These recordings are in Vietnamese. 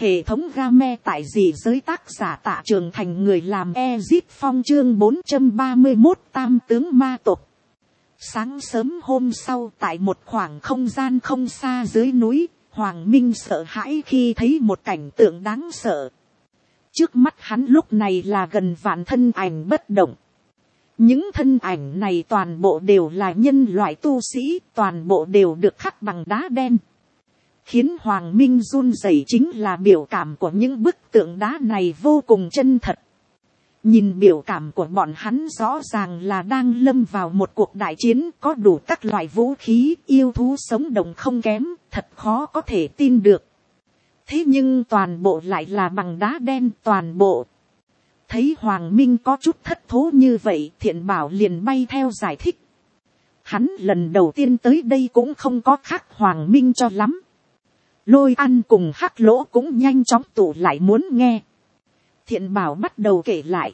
Hệ thống game tại dị giới tác giả Tạ Trường Thành, người làm Ezit Phong, chương 431 tam tướng ma tộc. Sáng sớm hôm sau, tại một khoảng không gian không xa dưới núi, Hoàng Minh sợ hãi khi thấy một cảnh tượng đáng sợ. Trước mắt hắn lúc này là gần vạn thân ảnh bất động. Những thân ảnh này toàn bộ đều là nhân loại tu sĩ, toàn bộ đều được khắc bằng đá đen. Khiến Hoàng Minh run rẩy chính là biểu cảm của những bức tượng đá này vô cùng chân thật. Nhìn biểu cảm của bọn hắn rõ ràng là đang lâm vào một cuộc đại chiến, có đủ các loại vũ khí, yêu thú sống động không kém, thật khó có thể tin được. Thế nhưng toàn bộ lại là bằng đá đen toàn bộ. Thấy Hoàng Minh có chút thất thố như vậy, Thiện Bảo liền bay theo giải thích. Hắn lần đầu tiên tới đây cũng không có khác Hoàng Minh cho lắm. Lôi Ăn cùng Hắc Lỗ cũng nhanh chóng tụ lại muốn nghe. Thiện Bảo bắt đầu kể lại.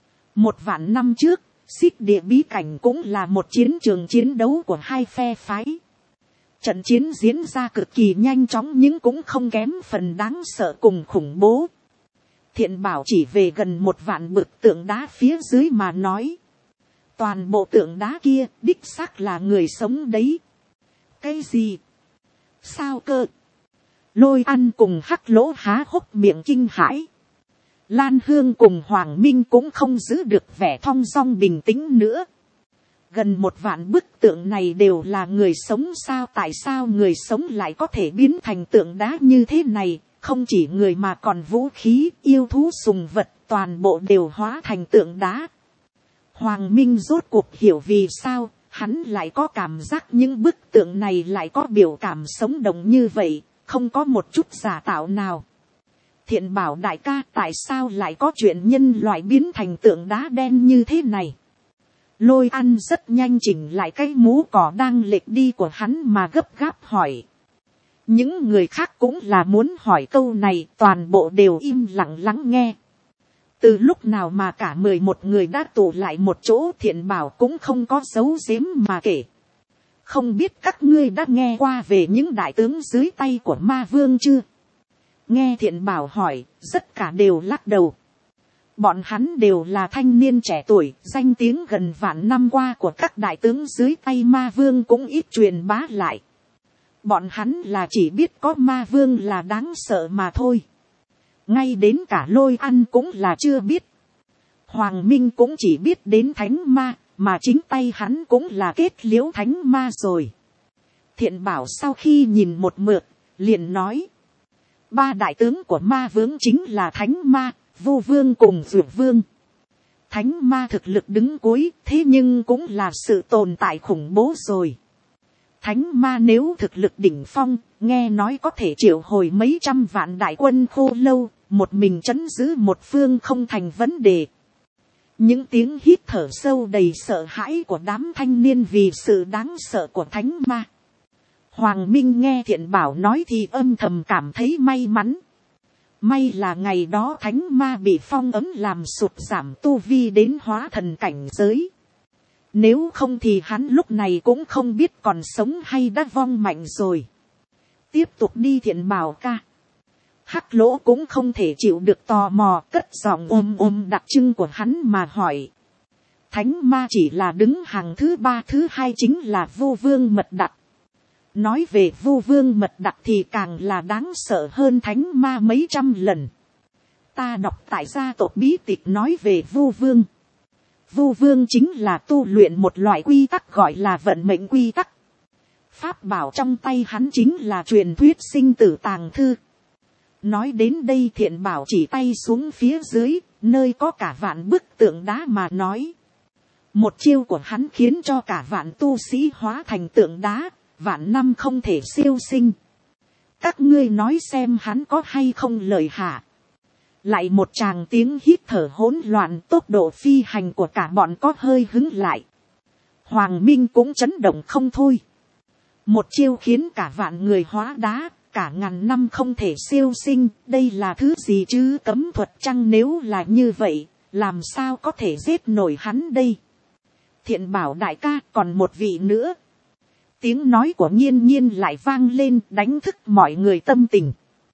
1.000 năm trước, Xích Địa bí cảnh cũng là một chiến trường chiến đấu của hai phe phái. Trận chiến diễn ra cực kỳ nhanh chóng nhưng cũng không kém phần đáng sợ cùng khủng bố. Thiện Bảo chỉ về gần 1.000 bức tượng đá phía dưới mà nói. Toàn bộ tượng đá kia đích xác là người sống đấy. Cái gì? Sao cơ? Lôi Ăn cùng Hắc Lỗ há hốc miệng kinh hãi. Lan Hương cùng Hoàng Minh cũng không giữ được vẻ thong dong bình tĩnh nữa. Gần 1.000 bức tượng này đều là người sống sao? Tại sao người sống lại có thể biến thành tượng đá như thế này? Không chỉ người mà còn vũ khí, yêu thú, sùng vật, toàn bộ đều hóa thành tượng đá. Hoàng Minh rốt cuộc hiểu vì sao hắn lại có cảm giác những bức tượng này lại có biểu cảm sống động như vậy, không có một chút giả tạo nào. Thiện Bảo đại ca, tại sao lại có chuyện nhân loại biến thành tượng đá đen như thế này? Lôi Ăn rất nhanh chỉnh lại cái mũ cỏ đang lệch đi của hắn mà gấp gáp hỏi. Những người khác cũng là muốn hỏi câu này, toàn bộ đều im lặng lắng nghe. Từ lúc nào mà cả 11 người đã tụ lại một chỗ, Thiện Bảo cũng không có giấu giếm mà kể. Không biết các ngươi đã nghe qua về những đại tướng dưới tay của Ma Vương chưa? Nghe Thiện Bảo hỏi, tất cả đều lắc đầu. Bọn hắn đều là thanh niên trẻ tuổi, danh tiếng gần vạn năm qua của các đại tướng dưới tay Ma Vương cũng ít truyền bá lại. Bọn hắn là chỉ biết có Ma Vương là đáng sợ mà thôi. Ngay đến cả Lôi Ăn cũng là chưa biết. Hoàng Minh cũng chỉ biết đến Thánh Ma, mà chính tay hắn cũng là kết liễu Thánh Ma rồi. Thiện Bảo sau khi nhìn một mượt, liền nói. 3 đại tướng của Ma Vương chính là Thánh Ma, Vu Vương cùng Dược Vương. Thánh Ma thực lực đứng cuối, thế nhưng cũng là sự tồn tại khủng bố rồi. Thánh Ma nếu thực lực đỉnh phong, nghe nói có thể triệu hồi mấy trăm vạn đại quân khô lâu, một mình trấn giữ một phương không thành vấn đề. Những tiếng hít thở sâu đầy sợ hãi của đám thanh niên vì sự đáng sợ của Thánh Ma. Hoàng Minh nghe Thiện Bảo nói thì âm thầm cảm thấy may mắn. May là ngày đó Thánh Ma bị phong ấn làm sụt giảm tu vi đến hóa thần cảnh giới. Nếu không thì hắn lúc này cũng không biết còn sống hay đã vong mạnh rồi. Tiếp tục đi Thiện Bảo ca. Hắc Lỗ cũng không thể chịu được tò mò, cất giọng ôm đặc trưng của hắn mà hỏi. Thánh Ma chỉ là đứng hàng thứ 3, thứ 2 chính là Vu Vương Mật Đặc. Nói về Vu Vương Mật Đặc thì càng là đáng sợ hơn Thánh Ma mấy trăm lần. Ta đọc tại gia tộc bí tịch nói về Vu Vương. Vu Vương chính là tu luyện một loại quy tắc gọi là vận mệnh quy tắc. Pháp bảo trong tay hắn chính là truyền thuyết sinh tử tàng thư. Nói đến đây Thiện Bảo chỉ tay xuống phía dưới, nơi có cả vạn bức tượng đá mà nói. Một chiêu của hắn khiến cho cả vạn tu sĩ hóa thành tượng đá, vạn năm không thể siêu sinh. Các ngươi nói xem hắn có hay không lợi hại. Lại một tràng tiếng hít thở hỗn loạn, tốc độ phi hành của cả bọn có hơi hứng lại. Hoàng Minh cũng chấn động không thôi. Một chiêu khiến cả vạn người hóa đá, cả ngàn năm không thể siêu sinh, đây là thứ gì chứ? Cấm thuật chăng? Nếu là như vậy, làm sao có thể giết nổi hắn đây? Thiện Bảo đại ca, còn một vị nữa. Tiếng nói của Nhiên Nhiên lại vang lên, đánh thức mọi người tâm tình.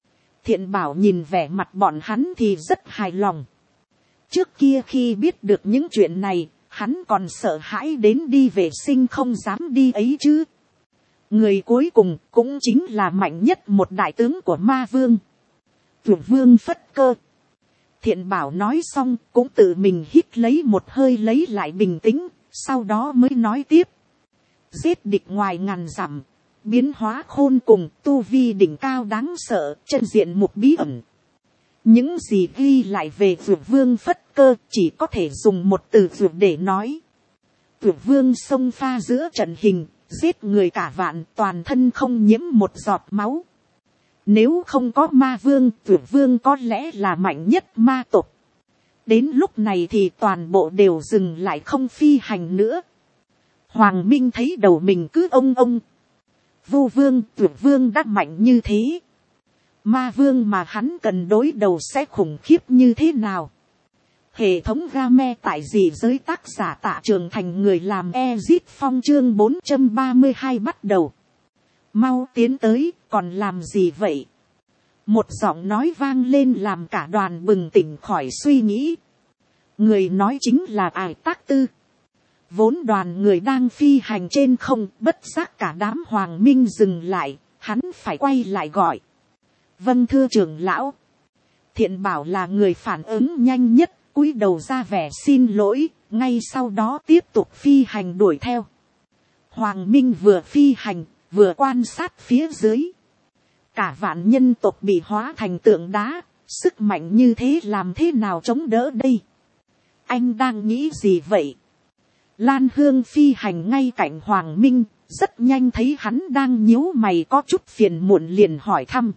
Thiện Bảo nhìn vẻ mặt bọn hắn thì rất hài lòng. Trước kia khi biết được những chuyện này, hắn còn sợ hãi đến đi vệ sinh không dám đi ấy chứ. Người cuối cùng cũng chính là mạnh nhất một đại tướng của ma vương. Tưởng Vương Phất Cơ. Thiện Bảo nói xong cũng tự mình hít lấy một hơi lấy lại bình tĩnh, sau đó mới nói tiếp. Giết địch ngoài ngàn dặm, biến hóa khôn cùng, tu vi đỉnh cao đáng sợ, chân diện mục bí ẩn. Những gì ghi lại về Dược Vương Phất Cơ chỉ có thể dùng một từ dược để nói. Dược Vương xông pha giữa trận hình, giết người cả vạn, toàn thân không nhiễm một giọt máu. Nếu không có ma vương, Dược Vương có lẽ là mạnh nhất ma tộc. Đến lúc này thì toàn bộ đều dừng lại không phi hành nữa. Hoàng Minh thấy đầu mình cứ ông. Vu Vương, Dược Vương đã mạnh như thế. Ma vương mà hắn cần đối đầu sẽ khủng khiếp như thế nào? Hệ thống game tại dị giới, tác giả Tạ Trường Thành, người làm Ezit Phong, chương 432 bắt đầu. Mau tiến tới, còn làm gì vậy? Một giọng nói vang lên làm cả đoàn bừng tỉnh khỏi suy nghĩ. Người nói chính là Ải Tác Tư. Vốn đoàn người đang phi hành trên không, bất giác cả đám Hoàng Minh dừng lại, hắn phải quay lại gọi. Vâng thưa trưởng lão. Thiện Bảo là người phản ứng nhanh nhất, cúi đầu ra vẻ xin lỗi, ngay sau đó tiếp tục phi hành đuổi theo. Hoàng Minh vừa phi hành, vừa quan sát phía dưới. Cả vạn nhân tộc bị hóa thành tượng đá, sức mạnh như thế làm thế nào chống đỡ đây? Anh đang nghĩ gì vậy? Lan Hương phi hành ngay cạnh Hoàng Minh, rất nhanh thấy hắn đang nhíu mày có chút phiền muộn liền hỏi thăm.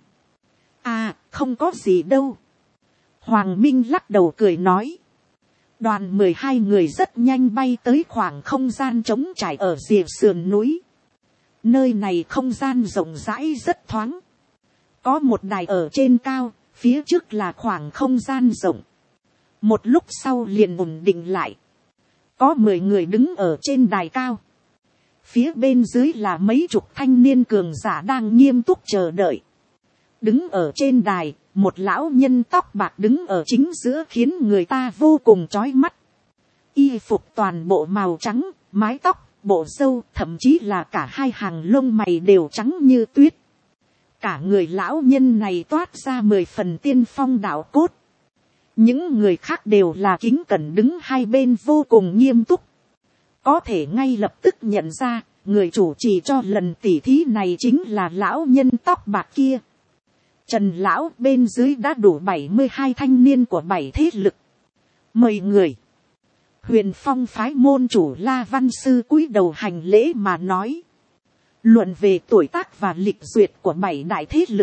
À, không có gì đâu. Hoàng Minh lắc đầu cười nói. Đoàn 12 người rất nhanh bay tới khoảng không gian trống trải ở rìa sườn núi. Nơi này không gian rộng rãi rất thoáng. Có một đài ở trên cao, phía trước là khoảng không gian rộng. Một lúc sau liền ổn định lại. Có 10 người đứng ở trên đài cao. Phía bên dưới là mấy chục thanh niên cường giả đang nghiêm túc chờ đợi. Đứng ở trên đài, một lão nhân tóc bạc đứng ở chính giữa khiến người ta vô cùng chói mắt. Y phục toàn bộ màu trắng, mái tóc, bộ râu, thậm chí là cả hai hàng lông mày đều trắng như tuyết. Cả người lão nhân này toát ra 10 phần tiên phong đạo cốt. Những người khác đều là kính cẩn đứng hai bên vô cùng nghiêm túc. Có thể ngay lập tức nhận ra, người chủ trì cho lần tỉ thí này chính là lão nhân tóc bạc kia. Trần lão bên dưới đã đủ 72 thanh niên của 7 thế lực. Mời người. Huyền Phong phái môn chủ La Văn Sư cúi đầu hành lễ mà nói. Luận về tuổi tác và lịch duyệt của 7 đại thế lực.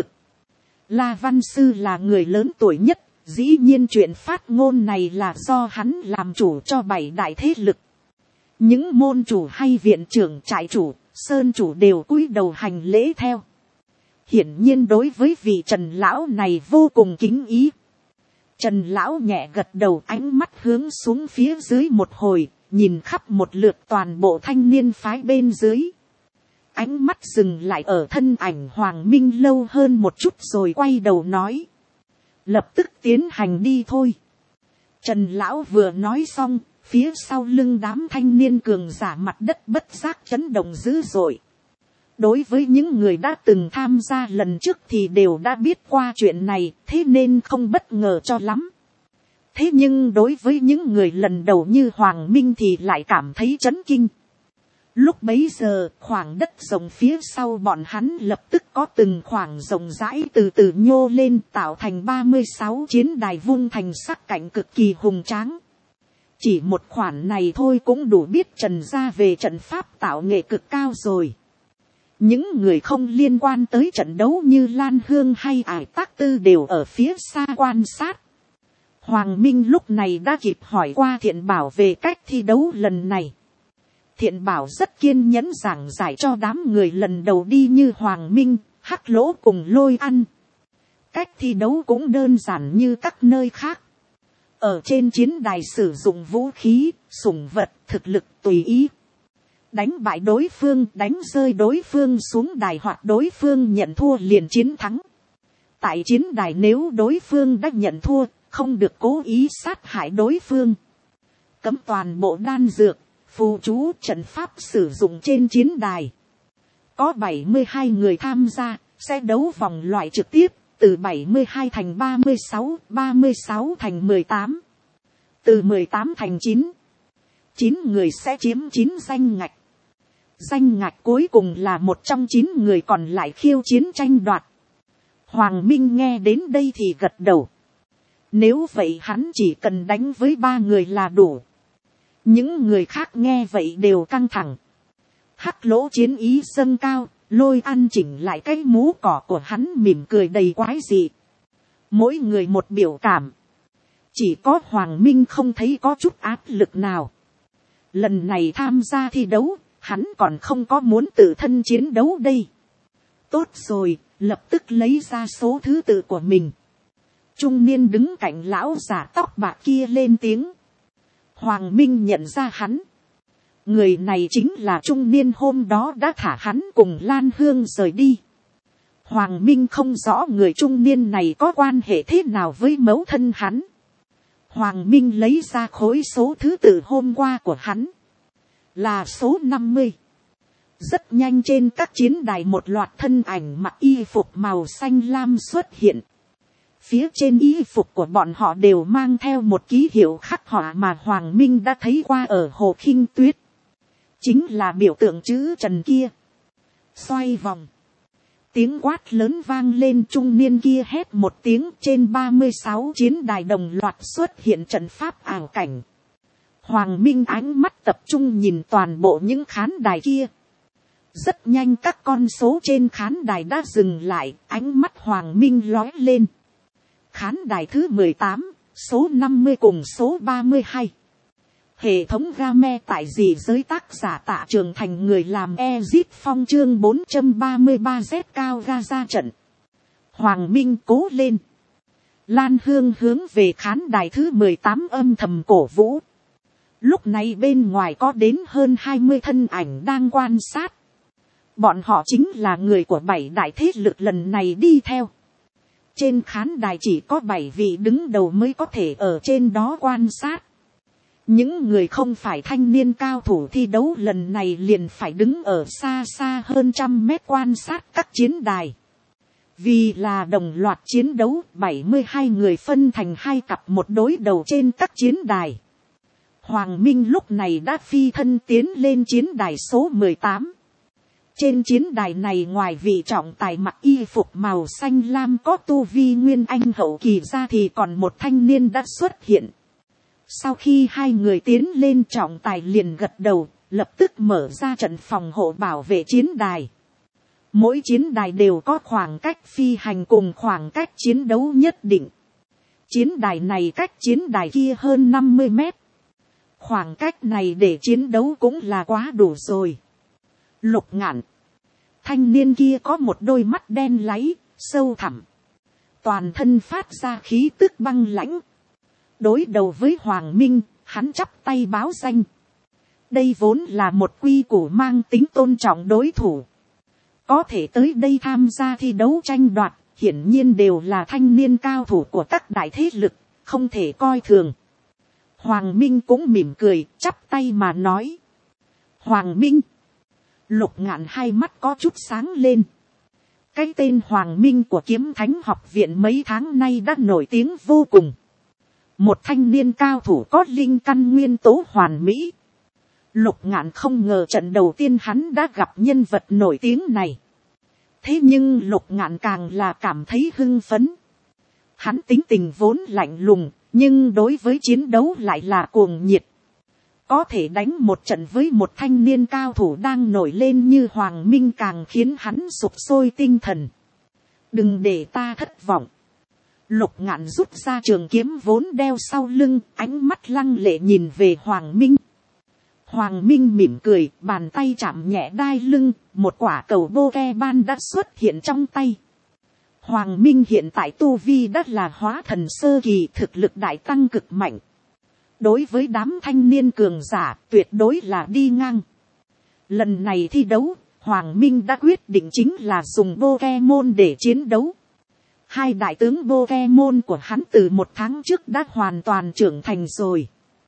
La Văn Sư là người lớn tuổi nhất. Dĩ nhiên chuyện phát ngôn này là do hắn làm chủ cho 7 đại thế lực. Những môn chủ hay viện trưởng trại chủ, sơn chủ đều cúi đầu hành lễ theo. Hiển nhiên đối với vị Trần lão này vô cùng kính ý. Trần lão nhẹ gật đầu, ánh mắt hướng xuống phía dưới một hồi, nhìn khắp một lượt toàn bộ thanh niên phái bên dưới. Ánh mắt dừng lại ở thân ảnh Hoàng Minh lâu hơn một chút rồi quay đầu nói. Lập tức tiến hành đi thôi. Trần lão vừa nói xong, phía sau lưng đám thanh niên cường giả mặt đất bất giác chấn động dữ dội. Đối với những người đã từng tham gia lần trước thì đều đã biết qua chuyện này, thế nên không bất ngờ cho lắm. Thế nhưng đối với những người lần đầu như Hoàng Minh thì lại cảm thấy chấn kinh. Lúc bấy giờ, khoảng đất rộng phía sau bọn hắn lập tức có từng khoảng rộng rãi từ từ nhô lên, tạo thành 36 chiến đài vung thành sắc cạnh cực kỳ hùng tráng. Chỉ một khoản này thôi cũng đủ biết Trần gia về trận pháp tạo nghệ cực cao rồi. Những người không liên quan tới trận đấu như Lan Hương hay Ải Tác Tư đều ở phía xa quan sát. Hoàng Minh lúc này đã kịp hỏi qua Thiện Bảo về cách thi đấu lần này. Thiện Bảo rất kiên nhẫn giảng giải cho đám người lần đầu đi như Hoàng Minh, Hắc Lỗ cùng Lôi Ăn. Cách thi đấu cũng đơn giản như các nơi khác. Ở trên chiến đài sử dụng vũ khí, sủng vật, thực lực tùy ý. Đánh bại đối phương, đánh rơi đối phương xuống đài hoặc đối phương nhận thua liền chiến thắng. Tại chiến đài nếu đối phương đã nhận thua, không được cố ý sát hại đối phương. Cấm toàn bộ đan dược, phù chú trận pháp sử dụng trên chiến đài. Có 72 người tham gia, sẽ đấu vòng loại trực tiếp, từ 72 thành 36, 36 thành 18. Từ 18 thành 9. 9 người sẽ chiếm 9 danh ngạch. Danh ngạch cuối cùng là một trong 9 người còn lại khiêu chiến tranh đoạt. Hoàng Minh nghe đến đây thì gật đầu. Nếu vậy hắn chỉ cần đánh với 3 người là đủ. Những người khác nghe vậy đều căng thẳng. Hắc Lỗ chiến ý dâng cao, Lôi An chỉnh lại cái mũ cỏ của hắn mỉm cười đầy quái dị. Mỗi người một biểu cảm. Chỉ có Hoàng Minh không thấy có chút áp lực nào. Lần này tham gia thi đấu, hắn còn không có muốn tự thân chiến đấu đây. Tốt rồi, lập tức lấy ra số thứ tự của mình. Trung niên đứng cạnh lão giả tóc bạc kia lên tiếng. Hoàng Minh nhận ra hắn. Người này chính là trung niên hôm đó đã thả hắn cùng Lan Hương rời đi. Hoàng Minh không rõ người trung niên này có quan hệ thế nào với mẫu thân hắn. Hoàng Minh lấy ra khối số thứ tự hôm qua của hắn. Là số 50. Rất nhanh trên các chiến đài một loạt thân ảnh mặc y phục màu xanh lam xuất hiện. Phía trên y phục của bọn họ đều mang theo một ký hiệu khắc họa mà Hoàng Minh đã thấy qua ở Hồ Khinh Tuyết. Chính là biểu tượng chữ Trần kia. Xoay vòng. Tiếng quát lớn vang lên, trung niên kia hét một tiếng, trên 36 chiến đài đồng loạt xuất hiện trận pháp ảo cảnh. Hoàng Minh ánh mắt tập trung nhìn toàn bộ những khán đài kia. Rất nhanh các con số trên khán đài đã dừng lại, ánh mắt Hoàng Minh lóe lên. Khán đài thứ 18, số 50 cùng số 32. Hệ thống game tại gì giới tác giả Tạ Trường Thành, người làm Ezit Phong, chương 433 Z cao ga ra trận. Hoàng Minh cố lên. Lan Hương hướng về khán đài thứ 18 âm thầm cổ vũ. Lúc này bên ngoài có đến hơn 20 thân ảnh đang quan sát. Bọn họ chính là người của 7 đại thế lực lần này đi theo. Trên khán đài chỉ có 7 vị đứng đầu mới có thể ở trên đó quan sát. Những người không phải thanh niên cao thủ thi đấu lần này liền phải đứng ở xa xa hơn 100 mét quan sát các chiến đài. Vì là đồng loạt chiến đấu, 72 người phân thành 2 cặp một đối đầu trên các chiến đài. Hoàng Minh lúc này đã phi thân tiến lên chiến đài số 18. Trên chiến đài này ngoài vị trọng tài mặc y phục màu xanh lam có tu vi nguyên anh hậu kỳ ra thì còn một thanh niên đã xuất hiện. Sau khi hai người tiến lên, trọng tài liền gật đầu, lập tức mở ra trận phòng hộ bảo vệ chiến đài. Mỗi chiến đài đều có khoảng cách phi hành cùng khoảng cách chiến đấu nhất định. Chiến đài này cách chiến đài kia hơn 50 mét. Khoảng cách này để chiến đấu cũng là quá đủ rồi. Lục Ngạn. Thanh niên kia có một đôi mắt đen láy, sâu thẳm. Toàn thân phát ra khí tức băng lãnh. Đối đầu với Hoàng Minh, hắn chắp tay báo danh. Đây vốn là một quy củ mang tính tôn trọng đối thủ. Có thể tới đây tham gia thi đấu tranh đoạt, hiển nhiên đều là thanh niên cao thủ của các đại thế lực, không thể coi thường. Hoàng Minh cũng mỉm cười, chắp tay mà nói. Hoàng Minh. Lục Ngạn hai mắt có chút sáng lên. Cái tên Hoàng Minh của Kiếm Thánh học viện mấy tháng nay đã nổi tiếng vô cùng. Một thanh niên cao thủ có linh căn nguyên tố hoàn mỹ. Lục Ngạn không ngờ trận đầu tiên hắn đã gặp nhân vật nổi tiếng này. Thế nhưng Lục Ngạn càng là cảm thấy hưng phấn. Hắn tính tình vốn lạnh lùng, nhưng đối với chiến đấu lại là cuồng nhiệt. Có thể đánh một trận với một thanh niên cao thủ đang nổi lên như Hoàng Minh càng khiến hắn sục sôi tinh thần. Đừng để ta thất vọng. Lục Ngạn rút ra trường kiếm vốn đeo sau lưng, ánh mắt lăng lệ nhìn về Hoàng Minh. Hoàng Minh mỉm cười, bàn tay chạm nhẹ đai lưng, một quả cầu Pokemon đã xuất hiện trong tay. Hoàng Minh hiện tại tu vi đã là hóa thần sơ kỳ, thực lực đại tăng cực mạnh. Đối với đám thanh niên cường giả, tuyệt đối là đi ngang. Lần này thi đấu, Hoàng Minh đã quyết định chính là dùng Pokemon để chiến đấu. Hai đại tướng Pokemon của hắn từ 1 tháng trước đã hoàn toàn trưởng thành rồi.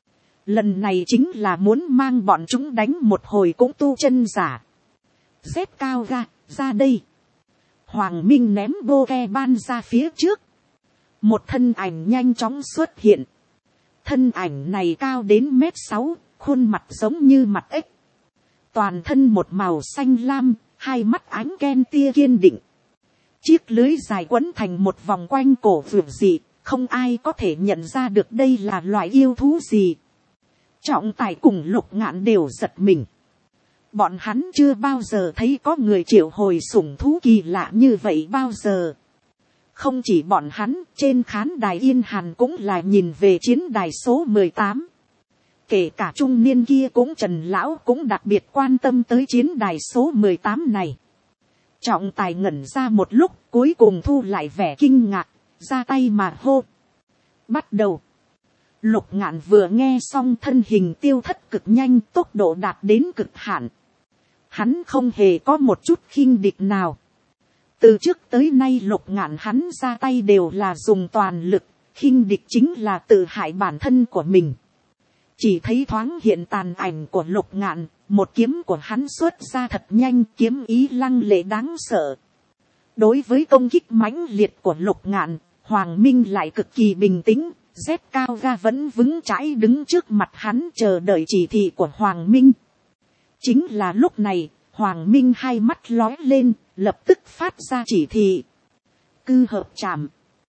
Lần này chính là muốn mang bọn chúng đánh một hồi cũng tu chân giả. Z cao ra đây. Hoàng Minh ném Pokemon ra phía trước. Một thân ảnh nhanh chóng xuất hiện. Thân ảnh này cao đến 1m6, khuôn mặt giống như mặt ếch. Toàn thân một màu xanh lam, hai mắt ánh ken tia kiên định. Chiếc lưới dài quấn thành một vòng quanh cổ vượt dị, không ai có thể nhận ra được đây là loại yêu thú gì. Trọng Tài cùng Lục Ngạn đều giật mình. Bọn hắn chưa bao giờ thấy có người triệu hồi sủng thú kỳ lạ như vậy bao giờ. Không chỉ bọn hắn, trên khán đài Yên Hàn cũng là nhìn về chiến đài số 18. Kể cả trung niên kia cũng Trần Lão cũng đặc biệt quan tâm tới chiến đài số 18 này. Trọng Tài ngẩn ra một lúc, cuối cùng thu lại vẻ kinh ngạc, ra tay mà hô. Bắt đầu. Lục Ngạn vừa nghe xong thân hình tiêu thất cực nhanh, tốc độ đạt đến cực hạn. Hắn không hề có một chút khinh địch nào. Từ trước tới nay Lục Ngạn hắn ra tay đều là dùng toàn lực, khinh địch chính là tự hại bản thân của mình. Chỉ thấy thoáng hiện tàn ảnh của Lục Ngạn, một kiếm của hắn xuất ra thật nhanh, kiếm ý lăng lệ đáng sợ. Đối với công kích mãnh liệt của Lục Ngạn, Hoàng Minh lại cực kỳ bình tĩnh, Z cao vẫn vững chãi đứng trước mặt hắn chờ đợi chỉ thị của Hoàng Minh. Chính là lúc này, Hoàng Minh hai mắt lóe lên, lập tức phát ra chỉ thị. Cư hợp chạm.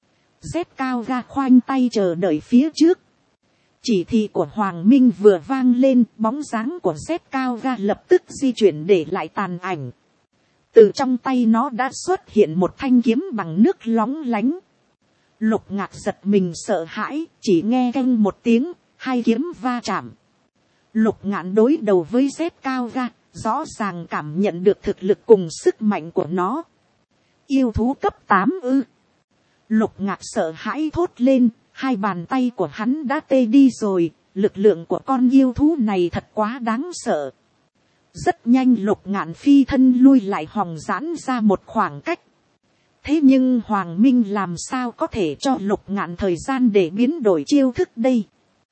Z cao khoanh tay chờ đợi phía trước. Chỉ thị của Hoàng Minh vừa vang lên, bóng dáng của Z cao lập tức di chuyển để lại tàn ảnh. Từ trong tay nó đã xuất hiện một thanh kiếm bằng nước lóng lánh. Lục Ngạn giật mình sợ hãi, chỉ nghe canh một tiếng, hai kiếm va chạm. Lục Ngạn đối đầu với Z cao rõ ràng cảm nhận được thực lực cùng sức mạnh của nó. Yêu thú cấp 8 ư. Lục Ngạn sợ hãi thốt lên, hai bàn tay của hắn đã tê đi rồi, lực lượng của con yêu thú này thật quá đáng sợ. Rất nhanh Lục Ngạn phi thân lui lại hòng giãn ra một khoảng cách. Thế nhưng Hoàng Minh làm sao có thể cho Lục Ngạn thời gian để biến đổi chiêu thức đây.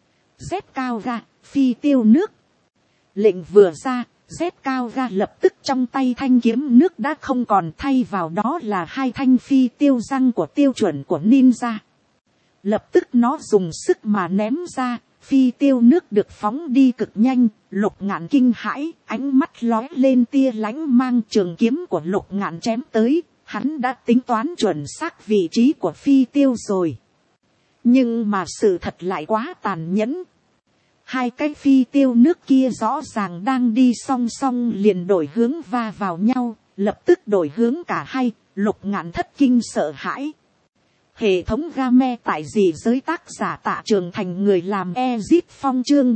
Z cao phi tiêu nước. Lệnh vừa ra, Z cao lập tức trong tay thanh kiếm nước đã không còn, thay vào đó là hai thanh phi tiêu răng của tiêu chuẩn của ninja. Lập tức nó dùng sức mà ném ra, phi tiêu nước được phóng đi cực nhanh. Lục Ngạn kinh hãi, ánh mắt lóe lên tia lãnh mang, trường kiếm của Lục Ngạn chém tới. Hắn đã tính toán chuẩn xác vị trí của phi tiêu rồi. Nhưng mà sự thật lại quá tàn nhẫn. Hai cái phi tiêu nước kia rõ ràng đang đi song song liền đổi hướng va vào nhau, lập tức đổi hướng cả hai. Lục Ngạn thất kinh sợ hãi. Hệ thống game tại dị giới, tác giả Tạ Trường Thành, người làm Ezit Phong, chương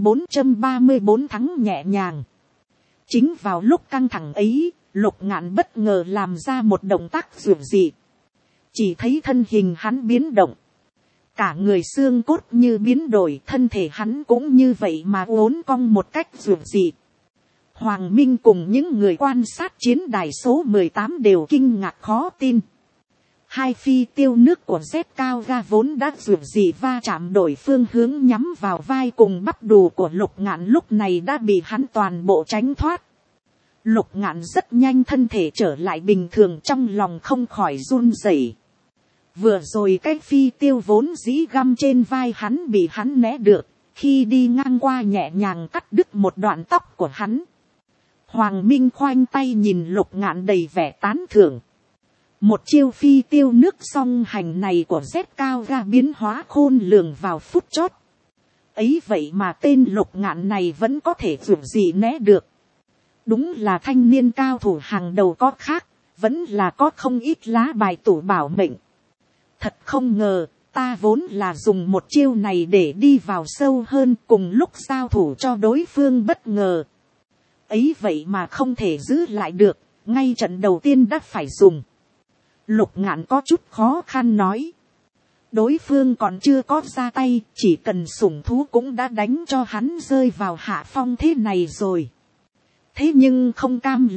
434 thắng nhẹ nhàng. Chính vào lúc căng thẳng ấy, Lục Ngạn bất ngờ làm ra một động tác dường dị. Chỉ thấy thân hình hắn biến động. Cả người xương cốt như biến đổi, thân thể hắn cũng như vậy mà uốn cong một cách dường dị. Hoàng Minh cùng những người quan sát chiến đài số 18 đều kinh ngạc khó tin. Hai phi tiêu nước của Z cao vốn đã dường dị va chạm đổi phương hướng nhắm vào vai cùng bắp đùi của Lục Ngạn, lúc này đã bị hắn toàn bộ tránh thoát. Lục Ngạn rất nhanh thân thể trở lại bình thường, trong lòng không khỏi run rẩy. Vừa rồi cái phi tiêu vốn dĩ găm trên vai hắn bị hắn né được, khi đi ngang qua nhẹ nhàng cắt đứt một đoạn tóc của hắn. Hoàng Minh khoanh tay nhìn Lục Ngạn đầy vẻ tán thưởng. Một chiêu phi tiêu nước song hành này của Z cao biến hóa khôn lường vào phút chót. Ấy vậy mà tên Lục Ngạn này vẫn có thể dù gì né được. Đúng là thanh niên cao thủ hàng đầu có khác, vẫn là có không ít lá bài tủ bảo mệnh. Thật không ngờ, ta vốn là dùng một chiêu này để đi vào sâu hơn, cùng lúc giao thủ cho đối phương bất ngờ. Ấy vậy mà không thể giữ lại được, ngay trận đầu tiên đã phải dùng. Lục Ngạn có chút khó khăn nói. Đối phương còn chưa có ra tay, chỉ cần sủng thú cũng đã đánh cho hắn rơi vào hạ phong thế này rồi. Thế nhưng không cam lòng,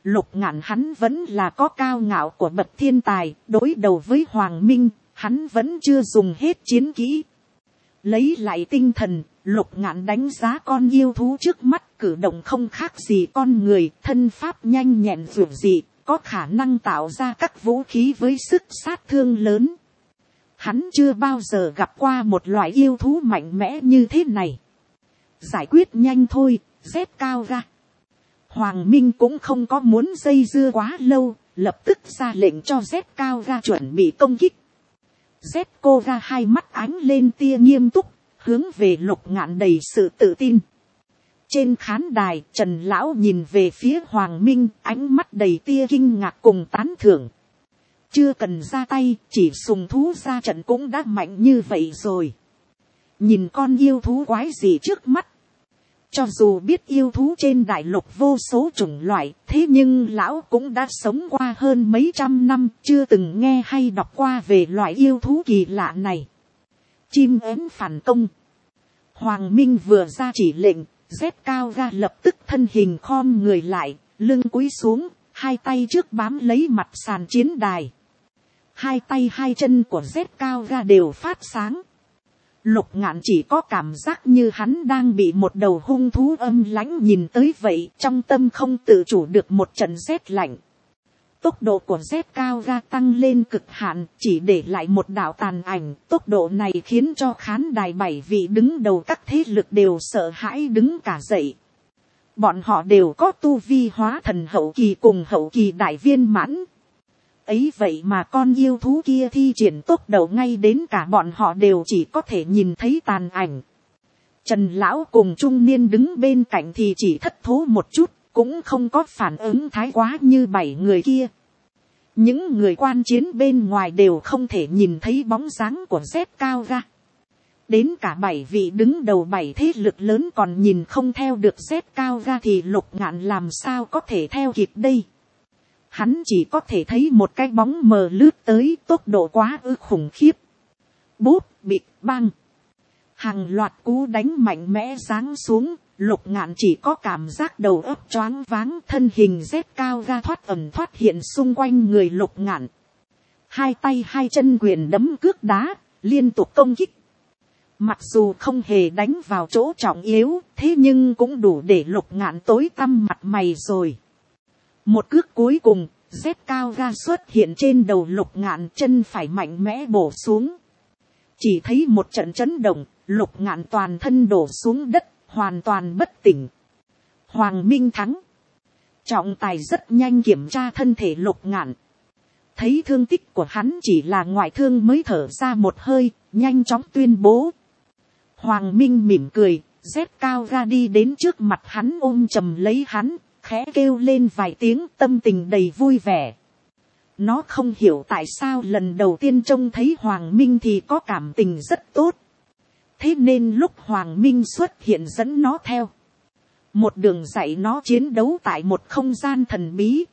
Lục Ngạn hắn vẫn là có cao ngạo của bậc thiên tài, đối đầu với Hoàng Minh, hắn vẫn chưa dùng hết chiến kỹ. Lấy lại tinh thần, Lục Ngạn đánh giá con yêu thú trước mắt, cử động không khác gì con người, thân pháp nhanh nhẹn dữ dị, có khả năng tạo ra các vũ khí với sức sát thương lớn. Hắn chưa bao giờ gặp qua một loại yêu thú mạnh mẽ như thế này. Giải quyết nhanh thôi, Z cao ra. Hoàng Minh cũng không có muốn dây dưa quá lâu, lập tức ra lệnh cho Z cao ra chuẩn bị công kích. Z cô ra hai mắt ánh lên tia nghiêm túc, hướng về Lục Ngạn đầy sự tự tin. Trên khán đài, Trần Lão nhìn về phía Hoàng Minh, ánh mắt đầy tia kinh ngạc cùng tán thưởng. Chưa cần ra tay, chỉ sùng thú ra trận cũng đã mạnh như vậy rồi. Nhìn con yêu thú quái gì trước mắt. Cho dù biết yêu thú trên đại lục vô số chủng loại, thế nhưng lão cũng đã sống qua hơn mấy trăm năm, chưa từng nghe hay đọc qua về loại yêu thú kỳ lạ này. Chim én phản công. Hoàng Minh vừa ra chỉ lệnh, Z cao ra lập tức thân hình khom người lại, lưng cúi xuống, hai tay trước bám lấy mặt sàn chiến đài. Hai tay hai chân của Z cao ra đều phát sáng. Lục Ngạn chỉ có cảm giác như hắn đang bị một đầu hung thú âm lãnh nhìn tới vậy, trong tâm không tự chủ được một trận rét lạnh. Tốc độ của Z cao ra tăng lên cực hạn, chỉ để lại một đạo tàn ảnh. Tốc độ này khiến cho khán đài 7 vị đứng đầu các thế lực đều sợ hãi đứng cả dậy. Bọn họ đều có tu vi hóa thần hậu kỳ cùng hậu kỳ đại viên mãn. Ấy vậy mà con yêu thú kia thi triển tốc độ ngay đến cả bọn họ đều chỉ có thể nhìn thấy tàn ảnh. Trần Lão cùng trung niên đứng bên cạnh thì chỉ thất thố một chút, cũng không có phản ứng thái quá như 7 người kia. Những người quan chiến bên ngoài đều không thể nhìn thấy bóng dáng của Z cao ra. Đến cả 7 vị đứng đầu 7 thế lực lớn còn nhìn không theo được Z cao ra thì Lục Ngạn làm sao có thể theo kịp đây. Hắn chỉ có thể thấy một cái bóng mờ lướt tới, tốc độ quá khủng khiếp. Bốp, bịch, bang. Hàng loạt cú đánh mạnh mẽ giáng xuống, Lục Ngạn chỉ có cảm giác đầu óc choáng váng, thân hình Z cao ra thoát ẩn thoát hiện xung quanh người Lục Ngạn. Hai tay hai chân quyền đấm cước đá, liên tục công kích. Mặc dù không hề đánh vào chỗ trọng yếu, thế nhưng cũng đủ để Lục Ngạn tối tăm mặt mày rồi. Một cước cuối cùng, Z cao ra xuất hiện trên đầu Lục Ngạn, chân phải mạnh mẽ bổ xuống. Chỉ thấy một trận chấn động, Lục Ngạn toàn thân đổ xuống đất, hoàn toàn bất tỉnh. Hoàng Minh thắng. Trọng tài rất nhanh kiểm tra thân thể Lục Ngạn. Thấy thương tích của hắn chỉ là ngoại thương mới thở ra một hơi, nhanh chóng tuyên bố. Hoàng Minh mỉm cười, Z cao ra đi đến trước mặt hắn ôm chầm lấy hắn, khẽ kêu lên vài tiếng, tâm tình đầy vui vẻ. Nó không hiểu tại sao lần đầu tiên trông thấy Hoàng Minh thì có cảm tình rất tốt. Thế nên lúc Hoàng Minh xuất hiện dẫn nó theo. Một đường dạy nó chiến đấu tại một không gian thần bí.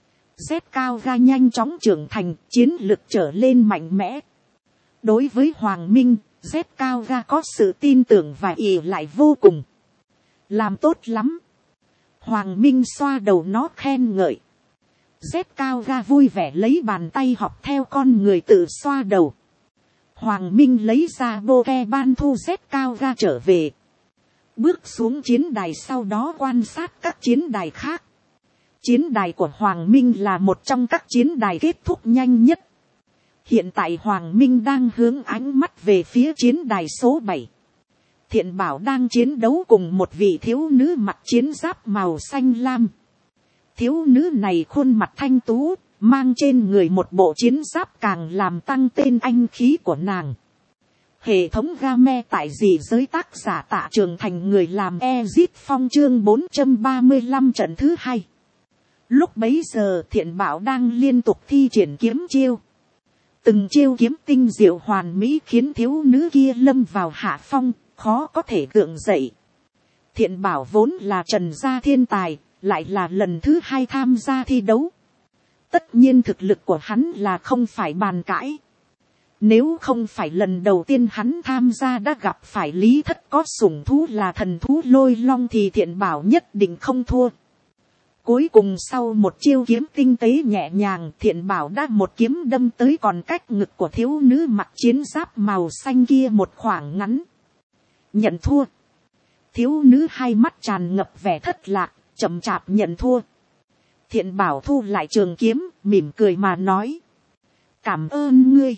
Z cao ra nhanh chóng trưởng thành, chiến lực trở lên mạnh mẽ. Đối với Hoàng Minh, Z cao ra có sự tin tưởng và ỷ lại vô cùng. Làm tốt lắm. Hoàng Minh xoa đầu nó khen ngợi. Z cao ra vui vẻ lấy bàn tay học theo con người tự xoa đầu. Hoàng Minh lấy ra bô ke ban thu Z cao ra trở về. Bước xuống chiến đài sau đó quan sát các chiến đài khác. Chiến đài của Hoàng Minh là một trong các chiến đài kết thúc nhanh nhất. Hiện tại Hoàng Minh đang hướng ánh mắt về phía chiến đài số 7. Thiện Bảo đang chiến đấu cùng một vị thiếu nữ mặc chiến giáp màu xanh lam. Thiếu nữ này khuôn mặt thanh tú, mang trên người một bộ chiến giáp càng làm tăng tên anh khí của nàng. Hệ thống game tại dị giới tác giả Tạ Trường Thành người làm Ezit Phong chương 435 trận thứ 2. Lúc bấy giờ Thiện Bảo đang liên tục thi triển kiếm chiêu. Từng chiêu kiếm tinh diệu hoàn mỹ khiến thiếu nữ kia lâm vào hạ phong, khó có thể gượng dậy. Thiện Bảo vốn là Trần gia thiên tài, lại là lần thứ 2 tham gia thi đấu. Tất nhiên thực lực của hắn là không phải bàn cãi. Nếu không phải lần đầu tiên hắn tham gia đã gặp phải Lý Thất có sủng thú là thần thú Lôi Long thì Thiện Bảo nhất định không thua. Cuối cùng sau một chiêu kiếm tinh tế nhẹ nhàng, Thiện Bảo đã một kiếm đâm tới còn cách ngực của thiếu nữ mặc chiến giáp màu xanh kia một khoảng ngắn. Nhận thua. Thiếu nữ hai mắt tràn ngập vẻ thất lạc, chậm chạp nhận thua. Thiện Bảo thu lại trường kiếm, mỉm cười mà nói. Cảm ơn ngươi.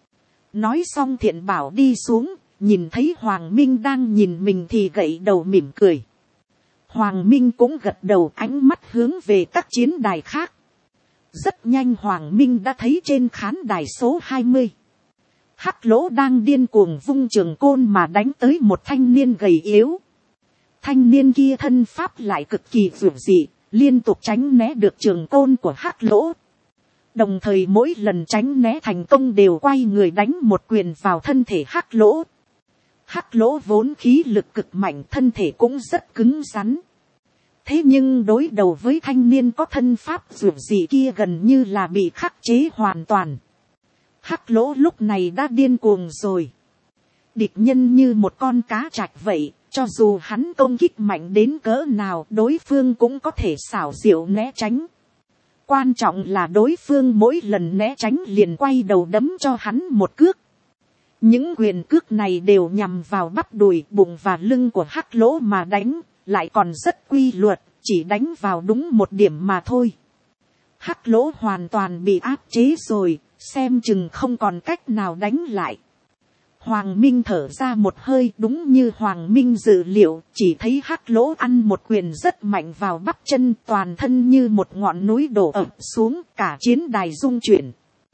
Nói xong Thiện Bảo đi xuống, nhìn thấy Hoàng Minh đang nhìn mình thì gậy đầu mỉm cười. Hoàng Minh cũng gật đầu, ánh mắt hướng về các chiến đài khác. Rất nhanh Hoàng Minh đã thấy trên khán đài số 20. Hắc Lỗ đang điên cuồng vung trường côn mà đánh tới một thanh niên gầy yếu. Thanh niên kia thân pháp lại cực kỳ vượt dị, liên tục tránh né được trường côn của Hắc Lỗ. Đồng thời mỗi lần tránh né thành công đều quay người đánh một quyền vào thân thể Hắc Lỗ. Hắc Lỗ vốn khí lực cực mạnh, thân thể cũng rất cứng rắn. Thế nhưng đối đầu với thanh niên có thân pháp vượt dị kia gần như là bị khắc chế hoàn toàn. Hắc Lỗ lúc này đã điên cuồng rồi. Địch nhân như một con cá trạch vậy, cho dù hắn công kích mạnh đến cỡ nào đối phương cũng có thể xảo diệu né tránh. Quan trọng là đối phương mỗi lần né tránh liền quay đầu đấm cho hắn một cước. Những quyền cước này đều nhằm vào bắp đùi, bụng và lưng của Hắc Lỗ mà đánh, lại còn rất quy luật, chỉ đánh vào đúng một điểm mà thôi. Hắc Lỗ hoàn toàn bị áp chế rồi, xem chừng không còn cách nào đánh lại. Hoàng Minh thở ra một hơi, đúng như Hoàng Minh dự liệu, chỉ thấy Hắc Lỗ ăn một quyền rất mạnh vào bắp chân, toàn thân như một ngọn núi đổ ập xuống, cả chiến đài rung chuyển.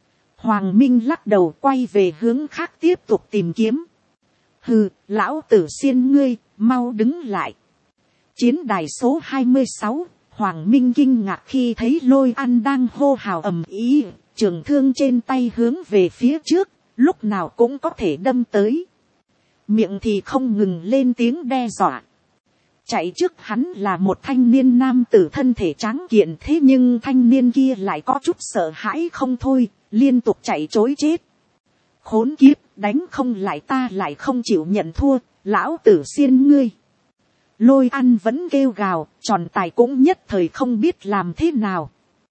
Hoàng Minh lắc đầu quay về hướng khác tiếp tục tìm kiếm. Hừ, lão tử xiên ngươi, mau đứng lại. Chiến đài số 26, Hoàng Minh kinh ngạc khi thấy Lôi An đang hô hào ầm ĩ, trường thương trên tay hướng về phía trước, lúc nào cũng có thể đâm tới. Miệng thì không ngừng lên tiếng đe dọa. Chạy trước hắn là một thanh niên nam tử thân thể tráng kiện, thế nhưng thanh niên kia lại có chút sợ hãi không thôi, liên tục chạy trối chết. Khốn kiếp, đánh không lại ta lại không chịu nhận thua, lão tử xiên ngươi. Lôi An vẫn kêu gào, tròn tài cũng nhất thời không biết làm thế nào.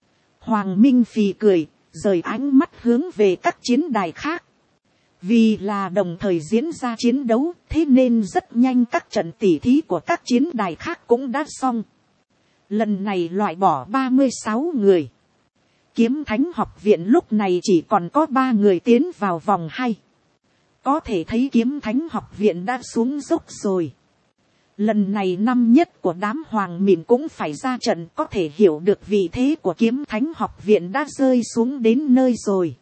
Hoàng Minh phì cười, rời ánh mắt hướng về các chiến đài khác. Vì là đồng thời diễn ra chiến đấu, thế nên rất nhanh các trận tỉ thí của các chiến đài khác cũng đã xong. Lần này loại bỏ 36 người. Kiếm Thánh học viện lúc này chỉ còn có 3 người tiến vào vòng 2. Có thể thấy Kiếm Thánh học viện đã xuống dốc rồi. Lần này năm nhất của đám hoàng mịn cũng phải ra trận, có thể hiểu được vị thế của Kiếm Thánh học viện đã rơi xuống đến nơi rồi.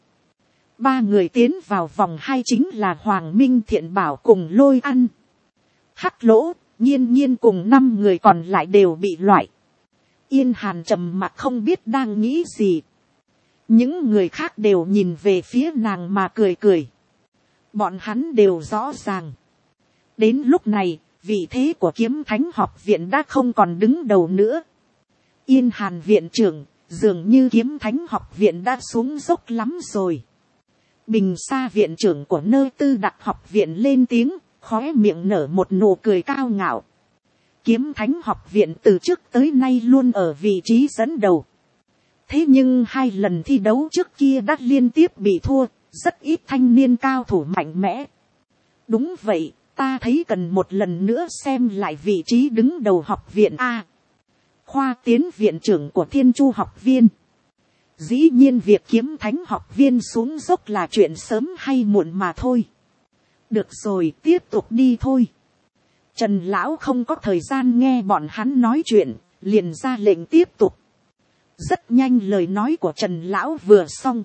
3 người tiến vào vòng 2 chính là Hoàng Minh, Thiện Bảo cùng Lôi An. Hắc Lỗ, Nhiên Nhiên cùng 5 người còn lại đều bị loại. Yên Hàn trầm mặc không biết đang nghĩ gì. Những người khác đều nhìn về phía nàng mà cười cười. Bọn hắn đều rõ ràng. Đến lúc này, vị thế của Kiếm Thánh học viện đã không còn đứng đầu nữa. Yên Hàn viện trưởng, dường như Kiếm Thánh học viện đã xuống dốc lắm rồi. Bình Sa viện trưởng của Nơi Tư Đặc học viện lên tiếng, khóe miệng nở một nụ cười cao ngạo. Kiếm Thánh học viện từ trước tới nay luôn ở vị trí dẫn đầu. Thế nhưng 2 lần thi đấu trước kia đã liên tiếp bị thua, rất ít thanh niên cao thủ mạnh mẽ. Đúng vậy, ta thấy cần một lần nữa xem lại vị trí đứng đầu học viện A. Khoa tiến viện trưởng của Thiên Chu học viên. Dĩ nhiên việc Kiếm Thánh học viên xuống dốc là chuyện sớm hay muộn mà thôi. Được rồi, tiếp tục đi thôi. Trần Lão không có thời gian nghe bọn hắn nói chuyện, liền ra lệnh tiếp tục. Rất nhanh lời nói của Trần Lão vừa xong.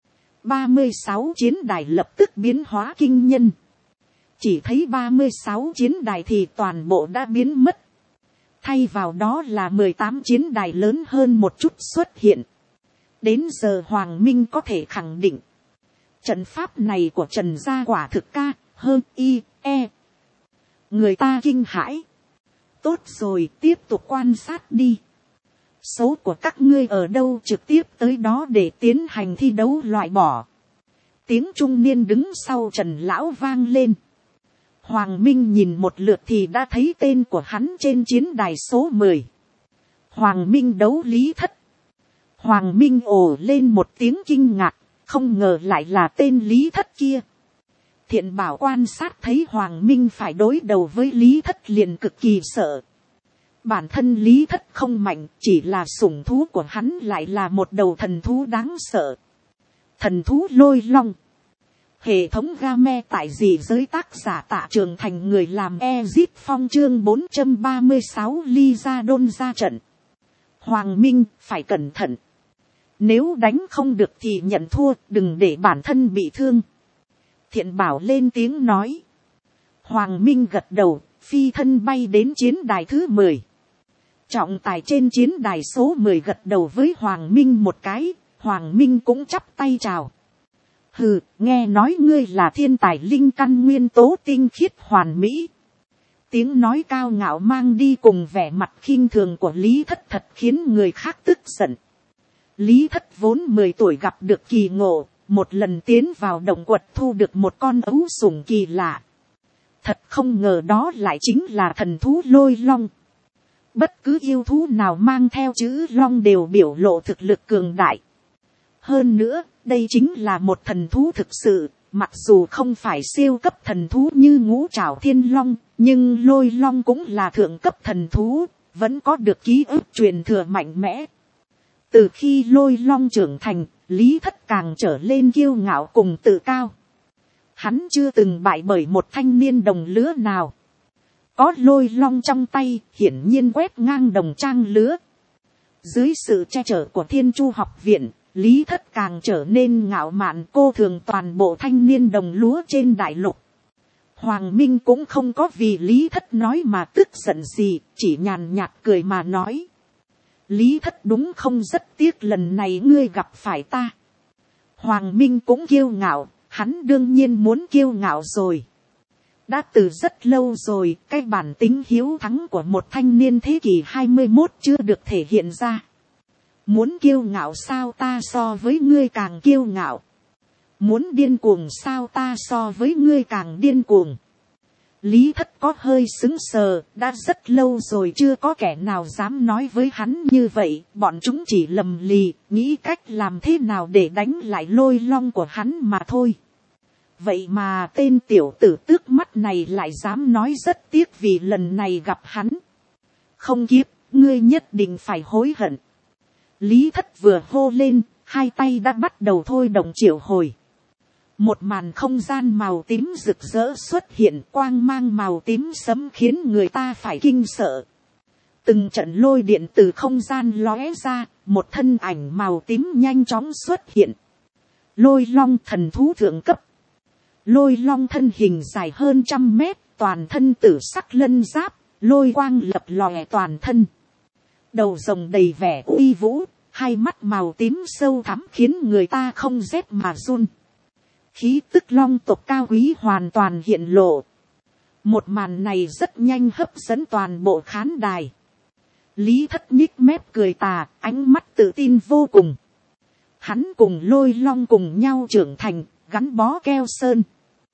36 chiến đài lập tức biến hóa kinh nhân. Chỉ thấy 36 chiến đài thì toàn bộ đã biến mất. Thay vào đó là 18 chiến đài lớn hơn một chút xuất hiện. Đến giờ Hoàng Minh có thể khẳng định. Trận pháp này của Trần gia quả thực ca, hơn y, e. Người ta kinh hãi. Tốt rồi, tiếp tục quan sát đi. Số của các ngươi ở đâu trực tiếp tới đó để tiến hành thi đấu loại bỏ. Tiếng trung niên đứng sau Trần Lão vang lên. Hoàng Minh nhìn một lượt thì đã thấy tên của hắn trên chiến đài số 10. Hoàng Minh đấu Lý Thất. Hoàng Minh ồ lên một tiếng kinh ngạc, không ngờ lại là tên Lý Thất kia. Thiện Bảo quan sát thấy Hoàng Minh phải đối đầu với Lý Thất liền cực kỳ sợ. Bản thân Lý Thất không mạnh, chỉ là sủng thú của hắn lại là một đầu thần thú đáng sợ. Thần thú Lôi Long. Hệ thống game tại gì giới tác giả Tạ Trường Thành, người làm Ezit Phong, chương 436 Ly Gia Đôn ra trận. Hoàng Minh phải cẩn thận. Nếu đánh không được thì nhận thua, đừng để bản thân bị thương. Thiện Bảo lên tiếng nói. Hoàng Minh gật đầu, phi thân bay đến chiến đài thứ 10. Trọng tài trên chiến đài số 10 gật đầu với Hoàng Minh một cái, Hoàng Minh cũng chắp tay chào. Hừ, nghe nói ngươi là thiên tài linh căn nguyên tố tinh khiết hoàn mỹ. Tiếng nói cao ngạo mang đi cùng vẻ mặt khinh thường của Lý Thất thật khiến người khác tức giận. Lý Thất vốn 10 tuổi gặp được kỳ ngộ, một lần tiến vào động quật thu được một con ấu sủng kỳ lạ. Thật không ngờ đó lại chính là thần thú Lôi Long. Bất cứ yêu thú nào mang theo chữ Long đều biểu lộ thực lực cường đại. Hơn nữa, đây chính là một thần thú thực sự, mặc dù không phải siêu cấp thần thú như Ngũ Trảo Thiên Long, nhưng Lôi Long cũng là thượng cấp thần thú, vẫn có được ký ức truyền thừa mạnh mẽ. Từ khi Lôi Long trưởng thành, Lý Thất càng trở lên kiêu ngạo cùng tự cao. Hắn chưa từng bại bởi một thanh niên đồng lứa nào. Có Lôi Long trong tay, hiển nhiên quét ngang đồng trang lứa. Dưới sự che chở của Thiên Chu học viện, Lý Thất càng trở nên ngạo mạn, cô thường toàn bộ thanh niên đồng lúa trên đại lục. Hoàng Minh cũng không có vì Lý Thất nói mà tức giận gì, chỉ nhàn nhạt cười mà nói. Lý Thất đúng không, rất tiếc lần này ngươi gặp phải ta. Hoàng Minh cũng kiêu ngạo, hắn đương nhiên muốn kiêu ngạo rồi. Đã từ rất lâu rồi, cái bản tính hiếu thắng của một thanh niên thế kỷ 21 chưa được thể hiện ra. Muốn kiêu ngạo sao, ta so với ngươi càng kiêu ngạo. Muốn điên cuồng sao, ta so với ngươi càng điên cuồng. Lý Thất có hơi sững sờ, đã rất lâu rồi chưa có kẻ nào dám nói với hắn như vậy, bọn chúng chỉ lầm lì, nghĩ cách làm thế nào để đánh lại Lôi Long của hắn mà thôi. Vậy mà tên tiểu tử tước mắt này lại dám nói rất tiếc vì lần này gặp hắn. Không kiếp, ngươi nhất định phải hối hận. Lý Thất vừa hô lên, hai tay đã bắt đầu thôi động triệu hồi. Một màn không gian màu tím rực rỡ xuất hiện, quang mang màu tím sẫm khiến người ta phải kinh sợ. Từng trận lôi điện từ không gian lóe ra, một thân ảnh màu tím nhanh chóng xuất hiện. Lôi Long thần thú thượng cấp. Lôi Long thân hình dài hơn 100 mét, toàn thân tử sắc lân giáp, lôi quang lập lòe toàn thân. Đầu rồng đầy vẻ uy vũ, hai mắt màu tím sâu thẳm khiến người ta không rét mà run. Khí tức long tộc cao quý hoàn toàn hiện lộ. Một màn này rất nhanh hấp dẫn toàn bộ khán đài. Lý Thất nhích mép cười tà, ánh mắt tự tin vô cùng. Hắn cùng Lôi Long cùng nhau trưởng thành, gắn bó keo sơn.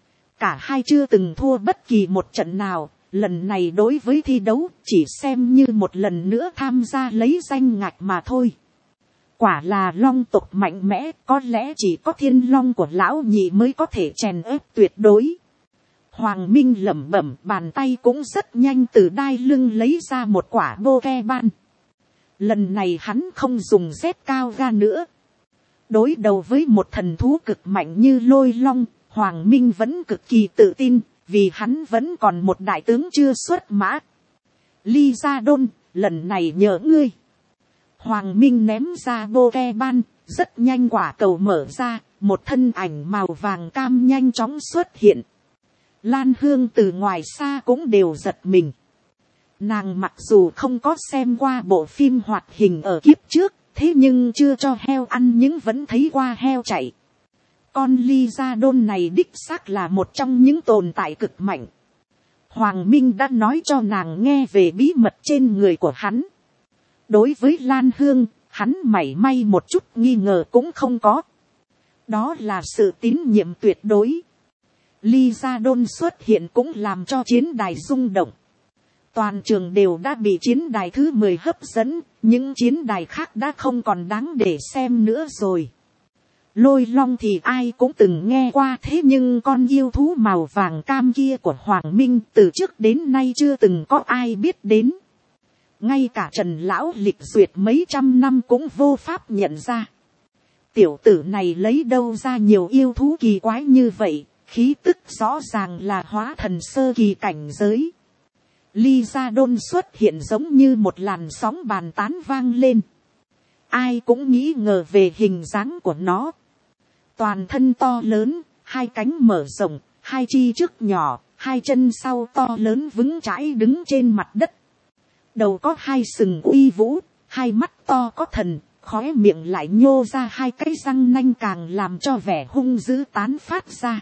Cả hai chưa từng thua bất kỳ một trận nào, lần này đối với thi đấu chỉ xem như một lần nữa tham gia lấy danh ngạch mà thôi. Quả là long tộc mạnh mẽ, có lẽ chỉ có Thiên Long của lão nhị mới có thể chèn ép tuyệt đối. Hoàng Minh lẩm bẩm, bàn tay cũng rất nhanh từ đai lưng lấy ra một quả Pokemon. Lần này hắn không dùng Z cao ga nữa. Đối đầu với một thần thú cực mạnh như Lôi Long, Hoàng Minh vẫn cực kỳ tự tin, vì hắn vẫn còn một đại tướng chưa xuất mã. Ly Gia Đôn, lần này nhờ ngươi. Hoàng Minh ném ra Pokemon, rất nhanh quả cầu mở ra, một thân ảnh màu vàng cam nhanh chóng xuất hiện. Lan Hương từ ngoài xa cũng đều giật mình. Nàng mặc dù không có xem qua bộ phim hoạt hình ở kiếp trước, thế nhưng chưa cho heo ăn nhưng vẫn thấy qua heo chạy. Con Ly Gia Đôn này đích xác là một trong những tồn tại cực mạnh. Hoàng Minh đã nói cho nàng nghe về bí mật trên người của hắn. Đối với Lan Hương, hắn mảy may một chút nghi ngờ cũng không có. Đó là sự tín nhiệm tuyệt đối. Ly Gia Đôn xuất hiện cũng làm cho chiến đài rung động. Toàn trường đều đã bị chiến đài thứ 10 hấp dẫn, những chiến đài khác đã không còn đáng để xem nữa rồi. Lôi long thì ai cũng từng nghe qua, thế nhưng con yêu thú màu vàng cam kia của Hoàng Minh từ trước đến nay chưa từng có ai biết đến. Ngay cả Trần Lão lịch duyệt mấy trăm năm cũng vô pháp nhận ra. Tiểu tử này lấy đâu ra nhiều yêu thú kỳ quái như vậy, khí tức rõ ràng là hóa thần sơ kỳ cảnh giới. Ly Gia Đôn xuất hiện giống như một làn sóng bàn tán vang lên. Ai cũng nghĩ ngờ về hình dáng của nó. Toàn thân to lớn, hai cánh mở rộng, hai chi trước nhỏ, hai chân sau to lớn vững chãi đứng trên mặt đất. Đầu có hai sừng uy vũ, hai mắt to có thần, khóe miệng lại nhô ra hai cái răng nanh càng làm cho vẻ hung dữ tán phát ra.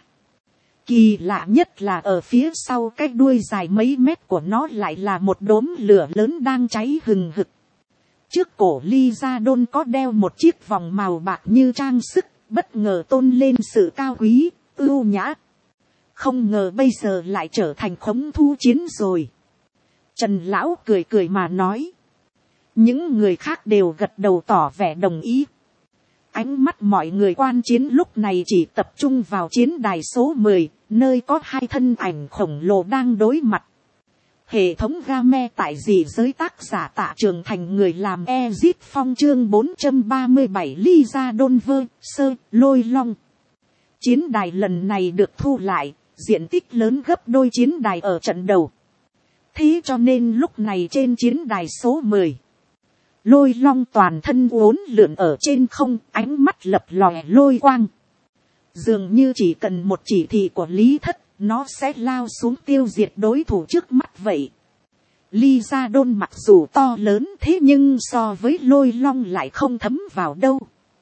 Kỳ lạ nhất là ở phía sau cái đuôi dài mấy mét của nó lại là một đốm lửa lớn đang cháy hừng hực. Trước cổ Ly Gia Đôn có đeo một chiếc vòng màu bạc như trang sức, bất ngờ tôn lên sự cao quý, ưu nhã. Không ngờ bây giờ lại trở thành khống thu chiến rồi. Trần Lão cười cười mà nói. Những người khác đều gật đầu tỏ vẻ đồng ý. Ánh mắt mọi người quan chiến lúc này chỉ tập trung vào chiến đài số 10, nơi có hai thân ảnh khổng lồ đang đối mặt. Hệ thống game tại dị giới tác giả Tạ Trường Thành, người làm Ezit Phong chương 437 Ly Gia Đôn Vơ, Sơ, Lôi Long. Chiến đài lần này được thu lại, diện tích lớn gấp đôi chiến đài ở trận đầu. Thế cho nên lúc này trên chiến đài số 10. Lôi long toàn thân uốn lượn ở trên không, ánh mắt lập lòe lôi quang. Dường như chỉ cần một chỉ thị của Lý Thất, nó sẽ lao xuống tiêu diệt đối thủ trước mắt vậy. Ly Gia Đôn mặc dù to lớn thế nhưng so với lôi long lại không thấm vào đâu.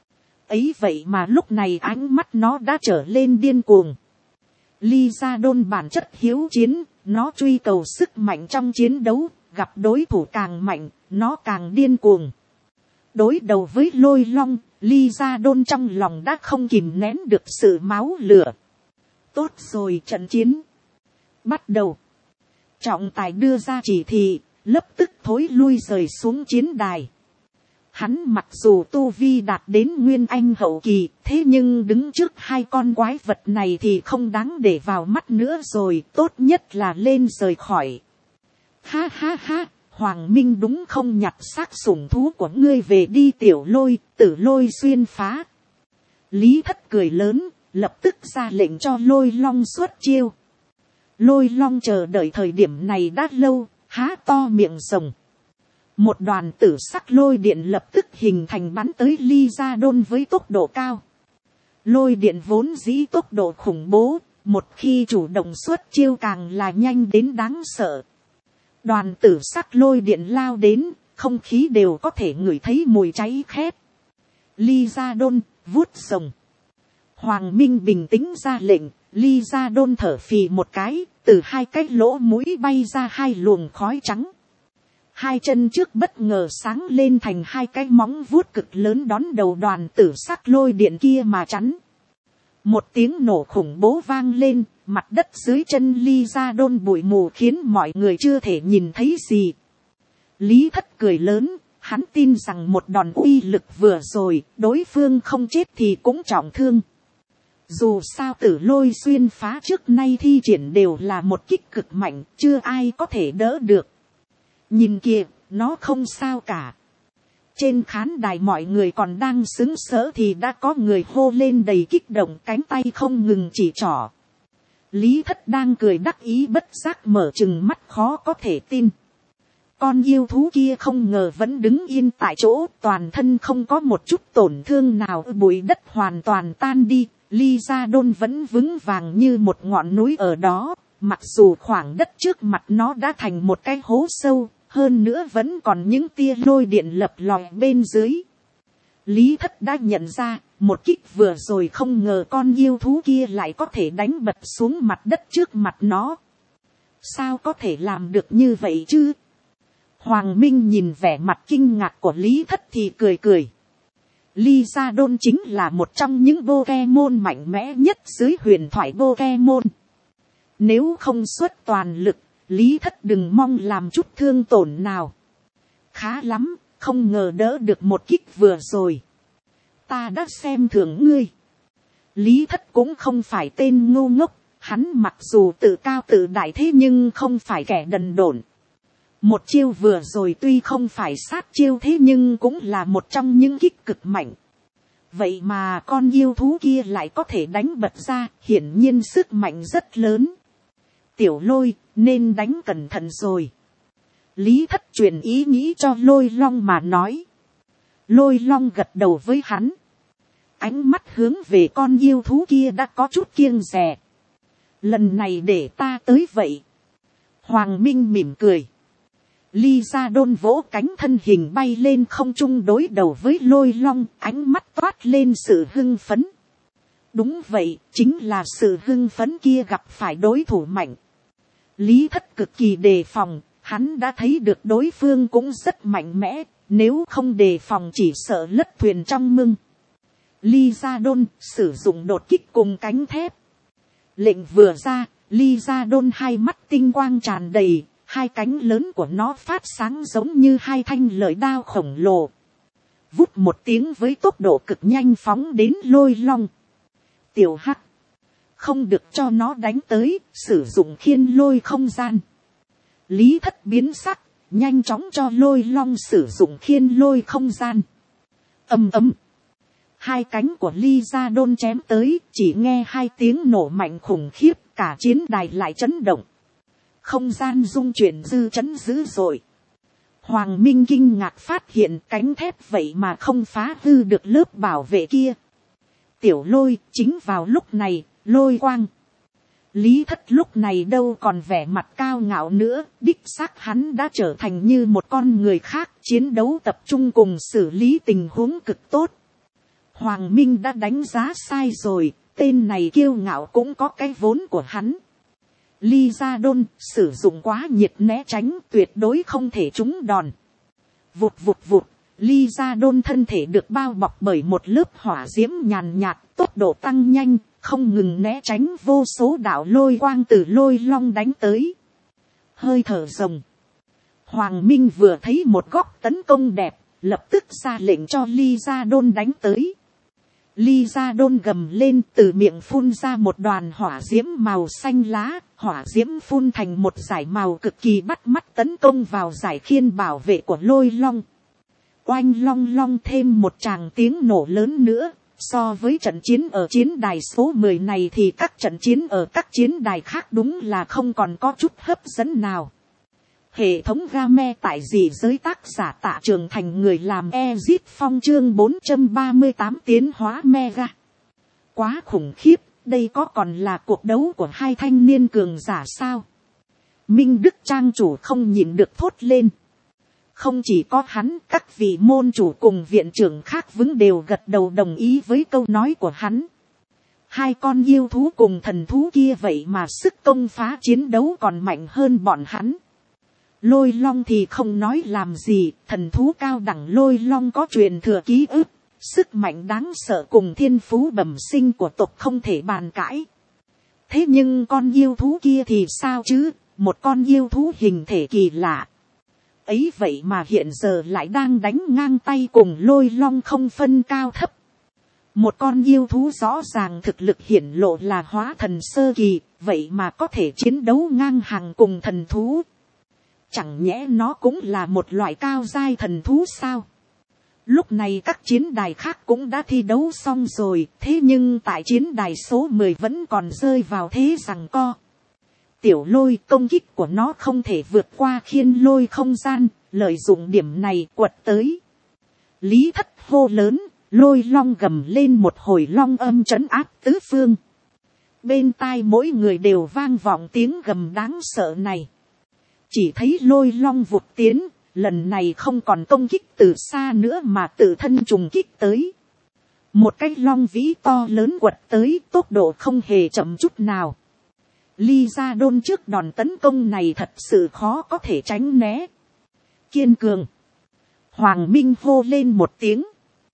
Ấy vậy mà lúc này ánh mắt nó đã trở lên điên cuồng. Ly Gia Đôn bản chất hiếu chiến, nó truy cầu sức mạnh trong chiến đấu, gặp đối thủ càng mạnh, nó càng điên cuồng. Đối đầu với lôi long, Ly Gia Đôn trong lòng đã không kìm nén được sự máu lửa. Tốt rồi, trận chiến bắt đầu. Trọng tài đưa ra chỉ thị, lập tức thối lui rời xuống chiến đài. Hắn mặc dù tu vi đạt đến nguyên anh hậu kỳ, thế nhưng đứng trước hai con quái vật này thì không đáng để vào mắt nữa rồi, tốt nhất là lên rời khỏi. Ha ha ha, Hoàng Minh đúng không, nhặt xác sủng thú của ngươi về đi Tiểu Lôi, Tử Lôi xuyên phá. Lý Thất cười lớn, lập tức ra lệnh cho Lôi Long xuất chiêu. Lôi Long chờ đợi thời điểm này đã lâu, há to miệng rồng. Một đoàn tử sắc lôi điện lập tức hình thành bắn tới Ly Gia Đôn với tốc độ cao. Lôi điện vốn dĩ tốc độ khủng bố, một khi chủ động xuất chiêu càng là nhanh đến đáng sợ. Đoàn tử sắc lôi điện lao đến, không khí đều có thể ngửi thấy mùi cháy khét. Ly Gia Đôn, vuốt rồng. Hoàng Minh bình tĩnh ra lệnh, Ly Gia Đôn thở phì một cái, từ hai cái lỗ mũi bay ra hai luồng khói trắng. Hai chân trước bất ngờ sáng lên thành hai cái móng vuốt cực lớn đón đầu đoàn tử sắc lôi điện kia mà chắn. Một tiếng nổ khủng bố vang lên, mặt đất dưới chân Ly Gia Đôn bụi mù khiến mọi người chưa thể nhìn thấy gì. Lý Thất cười lớn, hắn tin rằng một đòn uy lực vừa rồi, đối phương không chết thì cũng trọng thương. Dù sao Tử Lôi xuyên phá trước nay thi triển đều là một kích cực mạnh, chưa ai có thể đỡ được. Nhìn kìa, nó không sao cả. Trên khán đài mọi người còn đang sững sỡ thì đã có người hô lên đầy kích động, cánh tay không ngừng chỉ trỏ. Lý Thất đang cười đắc ý bất giác mở trừng mắt khó có thể tin. Con yêu thú kia không ngờ vẫn đứng yên tại chỗ, toàn thân không có một chút tổn thương nào, bụi đất hoàn toàn tan đi. Ly Gia Đôn vẫn vững vàng như một ngọn núi ở đó, mặc dù khoảng đất trước mặt nó đã thành một cái hố sâu, hơn nữa vẫn còn những tia lôi điện lập lòe bên dưới. Lý Thất đã nhận ra, một kích vừa rồi không ngờ con yêu thú kia lại có thể đánh bật xuống mặt đất trước mặt nó. Sao có thể làm được như vậy chứ? Hoàng Minh nhìn vẻ mặt kinh ngạc của Lý Thất thì cười cười. Ly Gia Đôn chính là một trong những Pokemon mạnh mẽ nhất dưới huyền thoại Pokemon. Nếu không xuất toàn lực, Lý Thất đừng mong làm chút thương tổn nào. Khá lắm, không ngờ đỡ được một kích vừa rồi. Ta đã xem thường ngươi. Lý Thất cũng không phải tên ngu ngốc. Hắn mặc dù tự cao tự đại thế nhưng không phải kẻ đần độn. Một chiêu vừa rồi tuy không phải sát chiêu thế nhưng cũng là một trong những kích cực mạnh. Vậy mà con yêu thú kia lại có thể đánh bật ra, hiển nhiên sức mạnh rất lớn. Tiểu Lôi, nên đánh cẩn thận rồi. Lý Thất truyền ý nghĩ cho Lôi Long mà nói. Lôi Long gật đầu với hắn. Ánh mắt hướng về con yêu thú kia đã có chút kiêng dè. Lần này để ta tới vậy. Hoàng Minh mỉm cười. Ly Gia Đôn vỗ cánh thân hình bay lên không trung đối đầu với Lôi Long, ánh mắt toát lên sự hưng phấn. Đúng vậy, chính là sự hưng phấn kia gặp phải đối thủ mạnh. Lý Thất cực kỳ đề phòng, hắn đã thấy được đối phương cũng rất mạnh mẽ, nếu không đề phòng chỉ sợ lất thuyền trong mưng. Ly Gia Đôn sử dụng đột kích cùng cánh thép. Lệnh vừa ra, Ly Gia Đôn hai mắt tinh quang tràn đầy. Hai cánh lớn của nó phát sáng giống như hai thanh lợi đao khổng lồ. Vút một tiếng với tốc độ cực nhanh phóng đến Lôi Long. Tiểu Hắc. Không được cho nó đánh tới, sử dụng khiên lôi không gian. Lý Thất biến sắc, nhanh chóng cho Lôi Long sử dụng khiên lôi không gian. Ầm ầm. Hai cánh của Ly Gia Đôn chém tới, chỉ nghe hai tiếng nổ mạnh khủng khiếp, cả chiến đài lại chấn động. Không gian rung chuyển dư chấn dữ dội. Hoàng Minh kinh ngạc phát hiện cánh thép vậy mà không phá hư được lớp bảo vệ kia. Tiểu Lôi, chính vào lúc này, Lôi quang. Lý Thất lúc này đâu còn vẻ mặt cao ngạo nữa, đích xác hắn đã trở thành như một con người khác, chiến đấu tập trung cùng xử lý tình huống cực tốt. Hoàng Minh đã đánh giá sai rồi, tên này kiêu ngạo cũng có cái vốn của hắn. Ly Gia Đôn sử dụng quá nhiệt né tránh tuyệt đối không thể trúng đòn. Vụt vụt vụt, Ly Gia Đôn thân thể được bao bọc bởi một lớp hỏa diễm nhàn nhạt, tốc độ tăng nhanh, không ngừng né tránh vô số đạo lôi quang từ Lôi Long đánh tới. Hơi thở rồng. Hoàng Minh vừa thấy một góc tấn công đẹp, lập tức ra lệnh cho Ly Gia Đôn đánh tới. Ly Gia Đôn gầm lên từ miệng phun ra một đoàn hỏa diễm màu xanh lá, hỏa diễm phun thành một dải màu cực kỳ bắt mắt tấn công vào dải khiên bảo vệ của Lôi Long. Oanh long long thêm một tràng tiếng nổ lớn nữa, so với trận chiến ở chiến đài số 10 này thì các trận chiến ở các chiến đài khác đúng là không còn có chút hấp dẫn nào. Hệ thống game tại dị giới tác giả Tạ Trường Thành người làm Ezit Phong chương 438 tiến hóa mega. Quá khủng khiếp, đây có còn là cuộc đấu của hai thanh niên cường giả sao? Minh Đức trang chủ không nhịn được thốt lên. Không chỉ có hắn, các vị môn chủ cùng viện trưởng khác vững đều gật đầu đồng ý với câu nói của hắn. Hai con yêu thú cùng thần thú kia vậy mà sức công phá chiến đấu còn mạnh hơn bọn hắn. Lôi Long thì không nói làm gì, thần thú cao đẳng Lôi Long có truyền thừa ký ức, sức mạnh đáng sợ cùng thiên phú bẩm sinh của tộc không thể bàn cãi. Thế nhưng con yêu thú kia thì sao chứ, một con yêu thú hình thể kỳ lạ. Ấy vậy mà hiện giờ lại đang đánh ngang tay cùng Lôi Long không phân cao thấp. Một con yêu thú rõ ràng thực lực hiển lộ là hóa thần sơ kỳ, vậy mà có thể chiến đấu ngang hàng cùng thần thú. Chẳng nhẽ nó cũng là một loại cao giai thần thú sao? Lúc này các chiến đài khác cũng đã thi đấu xong rồi, thế nhưng tại chiến đài số 10 vẫn còn rơi vào thế giằng co. Tiểu Lôi công kích của nó không thể vượt qua khiên lôi không gian, lợi dụng điểm này quật tới. Lý Thất hô lớn, Lôi Long gầm lên một hồi long âm trấn áp tứ phương. Bên tai mỗi người đều vang vọng tiếng gầm đáng sợ này. Chỉ thấy Lôi Long vụt tiến, lần này không còn công kích từ xa nữa mà tự thân trùng kích tới. Một cái long vĩ to lớn quật tới, tốc độ không hề chậm chút nào. Ly Gia Đôn trước đòn tấn công này thật sự khó có thể tránh né. Kiên cường. Hoàng Minh hô lên một tiếng.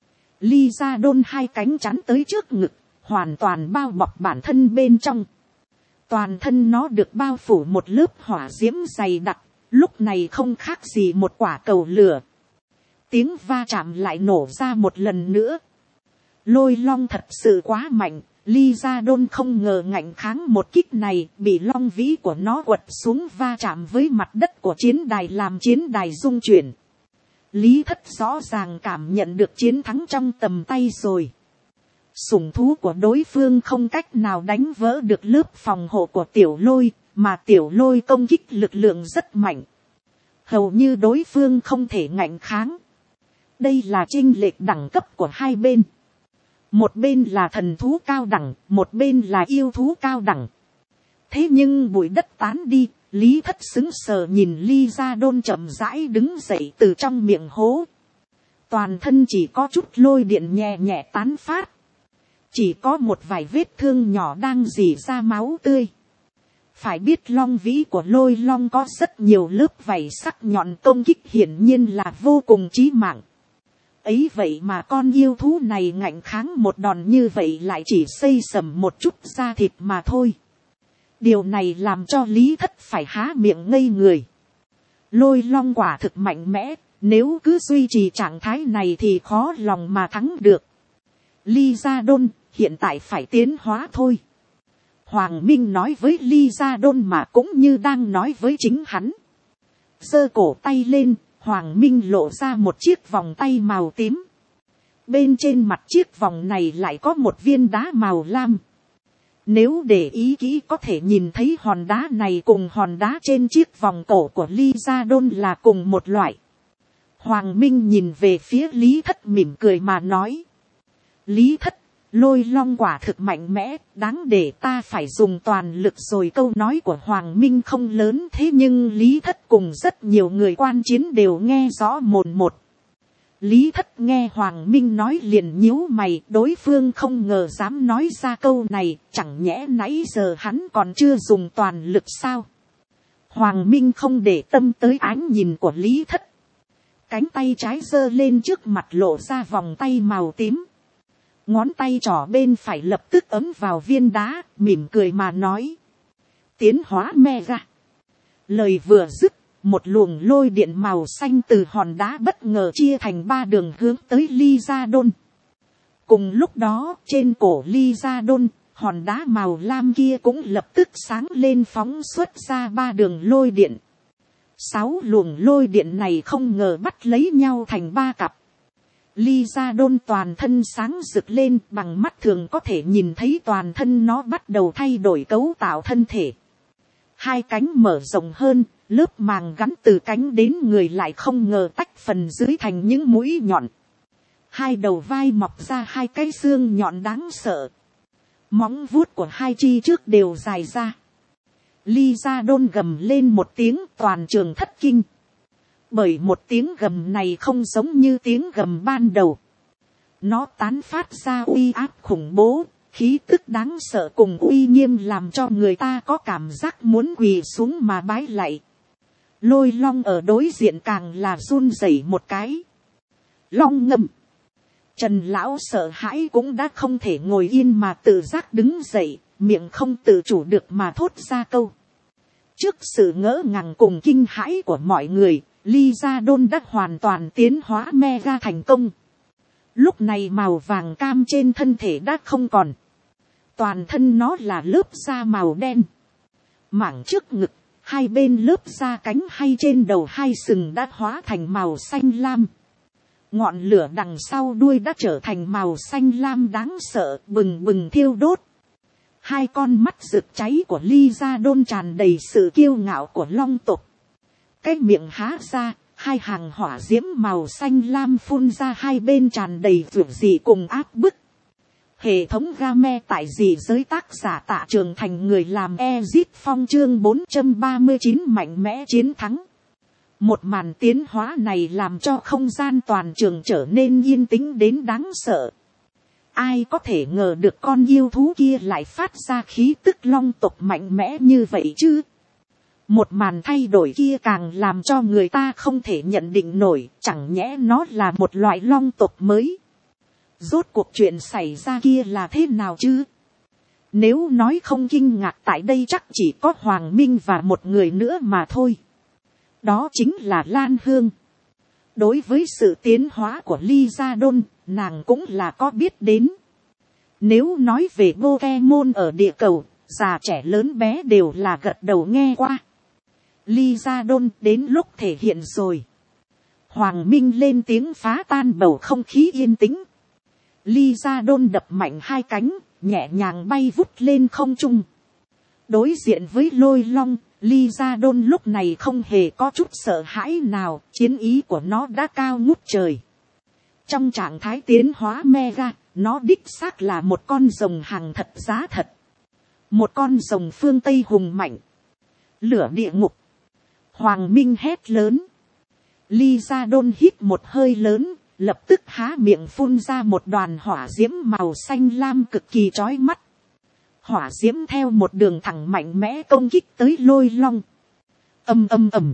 Ly Gia Đôn hai cánh chắn tới trước ngực, hoàn toàn bao bọc bản thân bên trong. Toàn thân nó được bao phủ một lớp hỏa diễm dày đặc, lúc này không khác gì một quả cầu lửa. Tiếng va chạm lại nổ ra một lần nữa. Lôi long thật sự quá mạnh, Lysadon không ngờ ngạnh kháng một kích này, bị long vĩ của nó quật xuống va chạm với mặt đất của chiến đài làm chiến đài rung chuyển. Lý Thất rõ ràng cảm nhận được chiến thắng trong tầm tay rồi. Sủng thú của đối phương không cách nào đánh vỡ được lớp phòng hộ của tiểu lôi, mà tiểu lôi công kích lực lượng rất mạnh. Hầu như đối phương không thể ngạnh kháng. Đây là chênh lệch đẳng cấp của hai bên. Một bên là thần thú cao đẳng, một bên là yêu thú cao đẳng. Thế nhưng bụi đất tán đi, Lý Thất sững sờ nhìn Lysadon chậm rãi đứng dậy từ trong miệng hố. Toàn thân chỉ có chút lôi điện nhẹ nhẹ tán phát. Chỉ có một vài vết thương nhỏ đang rỉ ra máu tươi. Phải biết long vĩ của lôi long có rất nhiều lớp vảy sắc nhọn, công kích hiển nhiên là vô cùng chí mạng. Ấy vậy mà con yêu thú này ngạnh kháng một đòn như vậy lại chỉ xây sầm một chút da thịt mà thôi. Điều này làm cho Lý Thất phải há miệng ngây người. Lôi long quả thực mạnh mẽ, nếu cứ duy trì trạng thái này thì khó lòng mà thắng được. Lysadon, hiện tại phải tiến hóa thôi. Hoàng Minh nói với Lysadon mà cũng như đang nói với chính hắn. Giơ cổ tay lên, Hoàng Minh lộ ra một chiếc vòng tay màu tím. Bên trên mặt chiếc vòng này lại có một viên đá màu lam. Nếu để ý kỹ có thể nhìn thấy hòn đá này cùng hòn đá trên chiếc vòng cổ của Lysadon là cùng một loại. Hoàng Minh nhìn về phía Lý Thất mỉm cười mà nói. Lý Thất, lôi long quả thực mạnh mẽ, đáng để ta phải dùng toàn lực rồi. Câu nói của Hoàng Minh không lớn, thế nhưng Lý Thất cùng rất nhiều người quan chiến đều nghe rõ mồn một. Lý Thất nghe Hoàng Minh nói liền nhíu mày, đối phương không ngờ dám nói ra câu này, chẳng nhẽ nãy giờ hắn còn chưa dùng toàn lực sao? Hoàng Minh không để tâm tới ánh nhìn của Lý Thất. Cánh tay trái giơ lên trước mặt lộ ra vòng tay màu tím. Ngón tay trỏ bên phải lập tức ấm vào viên đá, mỉm cười mà nói. Tiến hóa mega. Lời vừa dứt, một luồng lôi điện màu xanh từ hòn đá bất ngờ chia thành 3 đường hướng tới Lysadon. Cùng lúc đó, trên cổ Lysadon, hòn đá màu lam kia cũng lập tức sáng lên phóng xuất ra 3 đường lôi điện. 6 luồng lôi điện này không ngờ bắt lấy nhau thành 3 cặp. Lysadon toàn thân sáng rực lên, bằng mắt thường có thể nhìn thấy toàn thân nó bắt đầu thay đổi cấu tạo thân thể. 2 cánh mở rộng hơn, lớp màng gắn từ cánh đến người lại không ngờ tách phần dưới thành những mũi nhọn. 2 đầu vai mọc ra 2 cái xương nhọn đáng sợ. Móng vuốt của 2 chi trước đều dài ra. Lysadon gầm lên một tiếng, toàn trường thất kinh. Bởi một tiếng gầm này không giống như tiếng gầm ban đầu. Nó tán phát ra uy áp khủng bố, khí tức đáng sợ cùng uy nghiêm làm cho người ta có cảm giác muốn quỳ xuống mà bái lạy. Lôi long ở đối diện càng là run rẩy một cái. Long ngâm. Trần lão sợ hãi cũng đã không thể ngồi yên mà tự giác đứng dậy, miệng không tự chủ được mà thốt ra câu. Trước sự ngỡ ngàng cùng kinh hãi của mọi người, Lysadon đã hoàn toàn tiến hóa mega thành công. Lúc này màu vàng cam trên thân thể đã không còn. Toàn thân nó là lớp da màu đen. Mảng trước ngực, 2 bên lớp da cánh hay trên đầu 2 sừng đã hóa thành màu xanh lam. Ngọn lửa đằng sau đuôi đã trở thành màu xanh lam đáng sợ, bừng bừng thiêu đốt. 2 con mắt rực cháy của Lysadon tràn đầy sự kiêu ngạo của long tộc. Cái miệng há ra, 2 hàng hỏa diễm màu xanh lam phun ra 2 bên tràn đầy vượt dị cùng áp bức. Hệ thống game tại dị giới tác giả Tạ Trường Thành, người làm Ezit Phong, chương 439 mạnh mẽ chiến thắng. Một màn tiến hóa này làm cho không gian toàn trường trở nên yên tĩnh đến đáng sợ. Ai có thể ngờ được con yêu thú kia lại phát ra khí tức long tộc mạnh mẽ như vậy chứ? Một màn thay đổi kia càng làm cho người ta không thể nhận định nổi, chẳng nhẽ nó là một loại long tộc mới. Rốt cuộc chuyện xảy ra kia là thế nào chứ? Nếu nói không kinh ngạc tại đây chắc chỉ có Hoàng Minh và một người nữa mà thôi. Đó chính là Lan Hương. Đối với sự tiến hóa của Lysadon, nàng cũng là có biết đến. Nếu nói về Pokemon ở địa cầu, già trẻ lớn bé đều là gật đầu nghe qua. Lysadon đến lúc thể hiện rồi. Hoàng Minh lên tiếng phá tan bầu không khí yên tĩnh. Lysadon đập mạnh hai cánh, nhẹ nhàng bay vút lên không trung. Đối diện với Lôi Long, Lysadon lúc này không hề có chút sợ hãi nào, chiến ý của nó đã cao ngút trời. Trong trạng thái tiến hóa Mega, nó đích xác là một con rồng hàng thật giá thật. Một con rồng phương Tây hùng mạnh. Lửa địa ngục. Hoàng Minh hét lớn. Lysadon hít một hơi lớn, lập tức há miệng phun ra một đoàn hỏa diễm màu xanh lam cực kỳ chói mắt. Hỏa diễm theo một đường thẳng mạnh mẽ công kích tới Lôi Long. Ầm ầm ầm.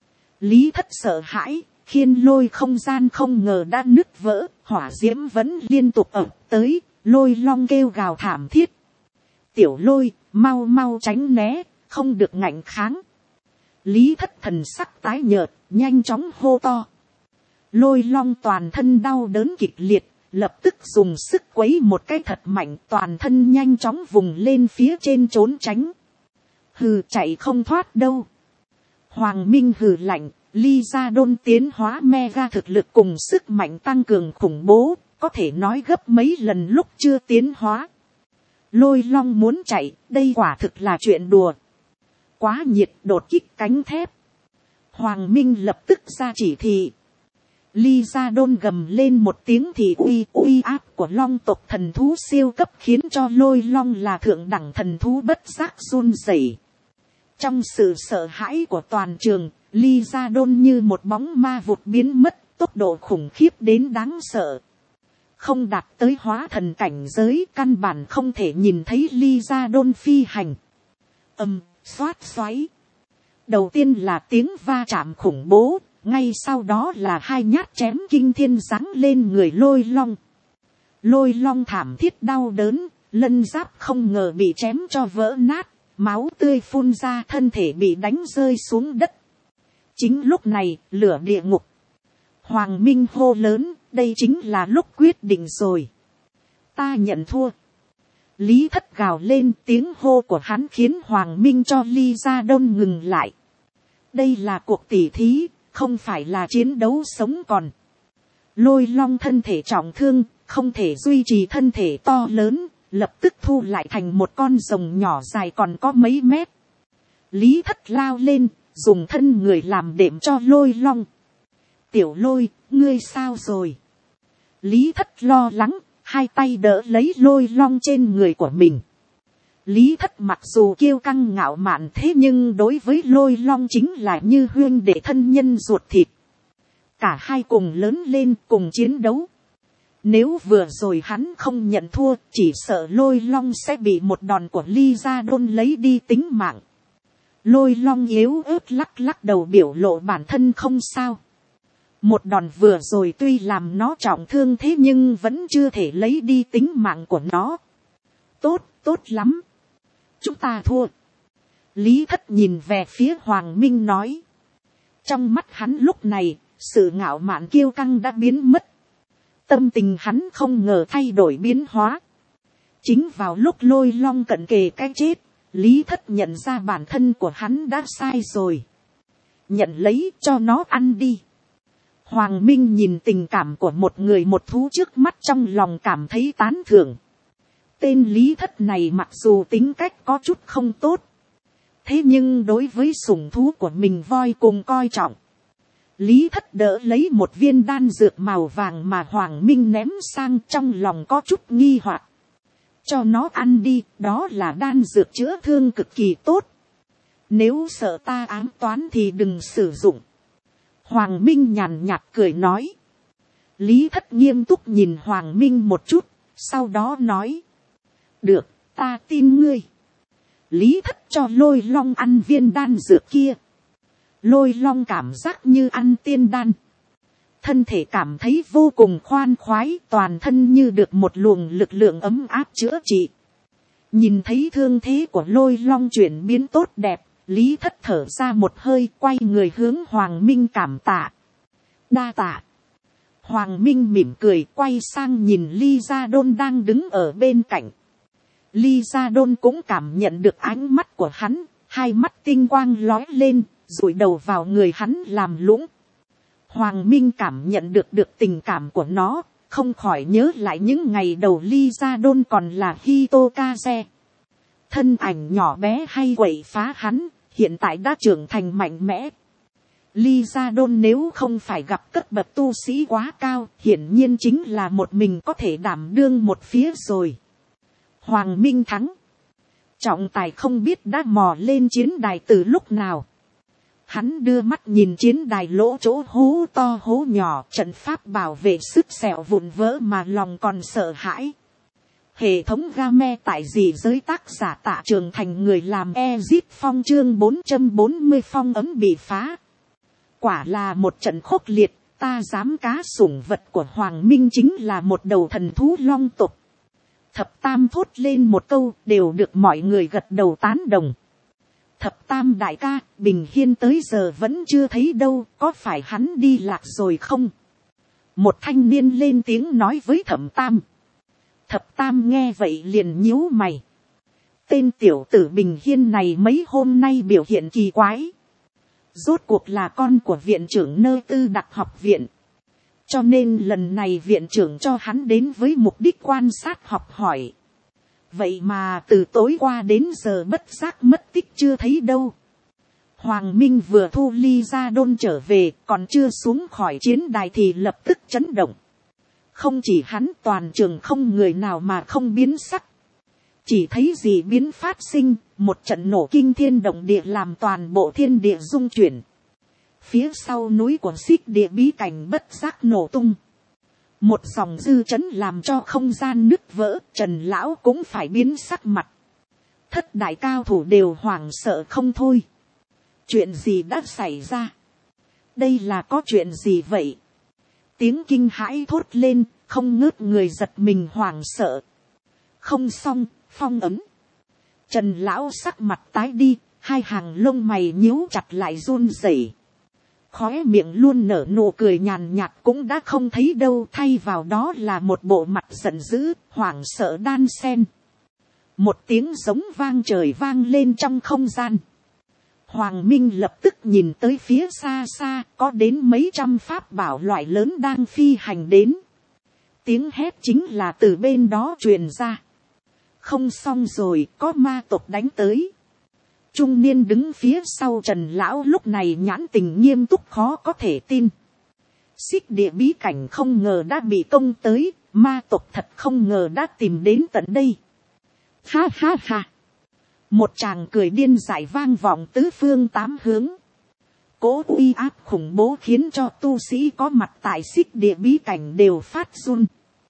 Lý Thất sợ hãi, khiên lôi không gian không ngờ đã nứt vỡ, hỏa diễm vẫn liên tục ập tới, Lôi Long kêu gào thảm thiết. Tiểu Lôi, mau mau tránh né, không được ngạnh kháng. Lý Thất thần sắc tái nhợt, nhanh chóng hô to. Lôi Long toàn thân đau đớn kịch liệt, lập tức dùng sức quấy một cái thật mạnh, toàn thân nhanh chóng vùng lên phía trên trốn tránh. Hừ, chạy không thoát đâu. Hoàng Minh hừ lạnh, Lysadon tiến hóa Mega thực lực cùng sức mạnh tăng cường khủng bố, có thể nói gấp mấy lần lúc chưa tiến hóa. Lôi Long muốn chạy, đây quả thực là chuyện đùa. Quá nhiệt, đột kích cánh thép. Hoàng Minh lập tức ra chỉ thị. Lysadon gầm lên một tiếng thì uy áp của long tộc thần thú siêu cấp khiến cho Lôi Long là thượng đẳng thần thú bất giác run rẩy. Trong sự sợ hãi của toàn trường, Lysadon như một bóng ma vụt biến mất, tốc độ khủng khiếp đến đáng sợ. Không đạt tới hóa thần cảnh giới, căn bản không thể nhìn thấy Lysadon phi hành. Xoát xoáy. Đầu tiên là tiếng va chạm khủng bố, ngay sau đó là hai nhát chém kinh thiên giáng lên người Lôi Long. Lôi Long thảm thiết đau đớn, lân giáp không ngờ bị chém cho vỡ nát, máu tươi phun ra, thân thể bị đánh rơi xuống đất. Chính lúc này, lửa địa ngục. Hoàng Minh hô lớn, đây chính là lúc quyết định rồi. Ta nhận thua. Lý Thất gào lên, tiếng hô của hắn khiến Hoàng Minh cho Lysadon ngừng lại. Đây là cuộc tỉ thí, không phải là chiến đấu sống còn. Lôi Long thân thể trọng thương, không thể duy trì thân thể to lớn, lập tức thu lại thành một con rồng nhỏ dài còn có mấy mét. Lý Thất lao lên, dùng thân người làm đệm cho Lôi Long. Tiểu Lôi, ngươi sao rồi? Lý Thất lo lắng, hai tay đỡ lấy Lôi Long trên người của mình. Lý Thất mặc dù kiêu căng ngạo mạn thế nhưng đối với Lôi Long chính là như huynh đệ thân nhân ruột thịt. Cả hai cùng lớn lên cùng chiến đấu. Nếu vừa rồi hắn không nhận thua, chỉ sợ Lôi Long sẽ bị một đòn của Lysadon lấy đi tính mạng. Lôi Long yếu ớt lắc lắc đầu biểu lộ bản thân không sao. Một đòn vừa rồi tuy làm nó trọng thương thế nhưng vẫn chưa thể lấy đi tính mạng của nó. Tốt lắm. Chúng ta thua. Lý Thất nhìn về phía Hoàng Minh nói. Trong mắt hắn lúc này, sự ngạo mạn kiêu căng đã biến mất. Tâm tình hắn không ngờ thay đổi biến hóa. Chính vào lúc Lôi Long cận kề cái chết, Lý Thất nhận ra bản thân của hắn đã sai rồi. Nhận lấy cho nó ăn đi. Hoàng Minh nhìn tình cảm của một người một thú trước mắt trong lòng cảm thấy tán thưởng. Tên Lý Thất này mặc dù tính cách có chút không tốt. Thế nhưng đối với sủng thú của mình voi cùng coi trọng. Lý Thất đỡ lấy một viên đan dược màu vàng mà Hoàng Minh ném sang, trong lòng có chút nghi hoặc. Cho nó ăn đi, đó là đan dược chữa thương cực kỳ tốt. Nếu sợ ta ám toán thì đừng sử dụng. Hoàng Minh nhàn nhạt cười nói. Lý Thất nghiêm túc nhìn Hoàng Minh một chút, sau đó nói. Được, ta tin ngươi. Lý Thất cho Lôi Long ăn viên đan dược kia. Lôi Long cảm giác như ăn tiên đan. Thân thể cảm thấy vô cùng khoan khoái, toàn thân như được một luồng lực lượng ấm áp chữa trị. Nhìn thấy thương thế của Lôi Long chuyển biến tốt đẹp, Lý Thất thở ra một hơi, quay người hướng Hoàng Minh cảm tạ. Đa tạ. Hoàng Minh mỉm cười quay sang nhìn Ly Gia Đôn đang đứng ở bên cạnh. Ly Gia Đôn cũng cảm nhận được ánh mắt của hắn, hai mắt tinh quang lóe lên, dụi đầu vào người hắn làm lũng. Hoàng Minh cảm nhận được tình cảm của nó, không khỏi nhớ lại những ngày đầu Ly Gia Đôn còn là Hitokaze. Thân ảnh nhỏ bé hay quậy phá hắn, hiện tại đã trưởng thành mạnh mẽ. Ly Gia Đôn nếu không phải gặp cấp bậc tu sĩ quá cao, hiển nhiên chính là một mình có thể đảm đương một phía rồi. Hoàng Minh thắng. Trọng tài không biết đã mò lên chiến đài từ lúc nào. Hắn đưa mắt nhìn chiến đài lỗ chỗ hố to hố nhỏ, trận pháp bảo vệ sức xẻo vụn vỡ mà lòng còn sợ hãi. Hệ thống game tại dị giới tác giả Tạ Trường Thành người làm Exit Phong chương 440 phong ấm bị phá. Quả là một trận khốc liệt, ta dám cá sủng vật của Hoàng Minh chính là một đầu thần thú long tộc. Thập Tam thốt lên một câu, đều được mọi người gật đầu tán đồng. Thập Tam đại ca, Bình Hiên tới giờ vẫn chưa thấy đâu, có phải hắn đi lạc rồi không? Một thanh niên lên tiếng nói với Thập Tam. Thập Tam nghe vậy liền nhíu mày. Tên tiểu tử Bình Hiên này mấy hôm nay biểu hiện kỳ quái. Rốt cuộc là con của viện trưởng nơi tư đặc học viện. Cho nên lần này viện trưởng cho hắn đến với mục đích quan sát học hỏi. Vậy mà từ tối qua đến giờ bất giác mất tích chưa thấy đâu. Hoàng Minh vừa thu Ly Gia Đôn trở về, còn chưa xuống khỏi chiến đài thì lập tức chấn động. Không chỉ hắn, toàn trường không người nào mà không biến sắc. Chỉ thấy dị biến phát sinh, một trận nổ kinh thiên động địa làm toàn bộ thiên địa rung chuyển. Phía sau núi của Xích Địa bí cảnh bất giác nổ tung. Một dòng dư chấn làm cho không gian nứt vỡ, Trần Lão cũng phải biến sắc mặt. Thất đại cao thủ đều hoảng sợ không thôi. Chuyện gì đã xảy ra? Đây là có chuyện gì vậy? Tiếng kinh hãi thốt lên, không ngớt người giật mình hoảng sợ. Không xong, phong ấm. Trần Lão sắc mặt tái đi, hai hàng lông mày nhíu chặt lại run rẩy. Khóe miệng luôn nở nụ cười nhàn nhạt cũng đã không thấy đâu, thay vào đó là một bộ mặt giận dữ, hoảng sợ đan sen. Một tiếng giống vang trời vang lên trong không gian. Hoàng Minh lập tức nhìn tới phía xa xa, có đến mấy trăm pháp bảo loại lớn đang phi hành đến. Tiếng hét chính là từ bên đó truyền ra. Không xong rồi, có ma tộc đánh tới. Trung niên đứng phía sau Trần Lão lúc này nhãn tình nghiêm túc khó có thể tin. Xích Địa bí cảnh không ngờ đã bị công tới, ma tộc thật không ngờ đã tìm đến tận đây. Ha ha ha. Một tràng cười điên dại vang vọng tứ phương tám hướng. Cố uy áp khủng bố khiến cho tu sĩ có mặt tại Xích Địa bí cảnh đều phát run.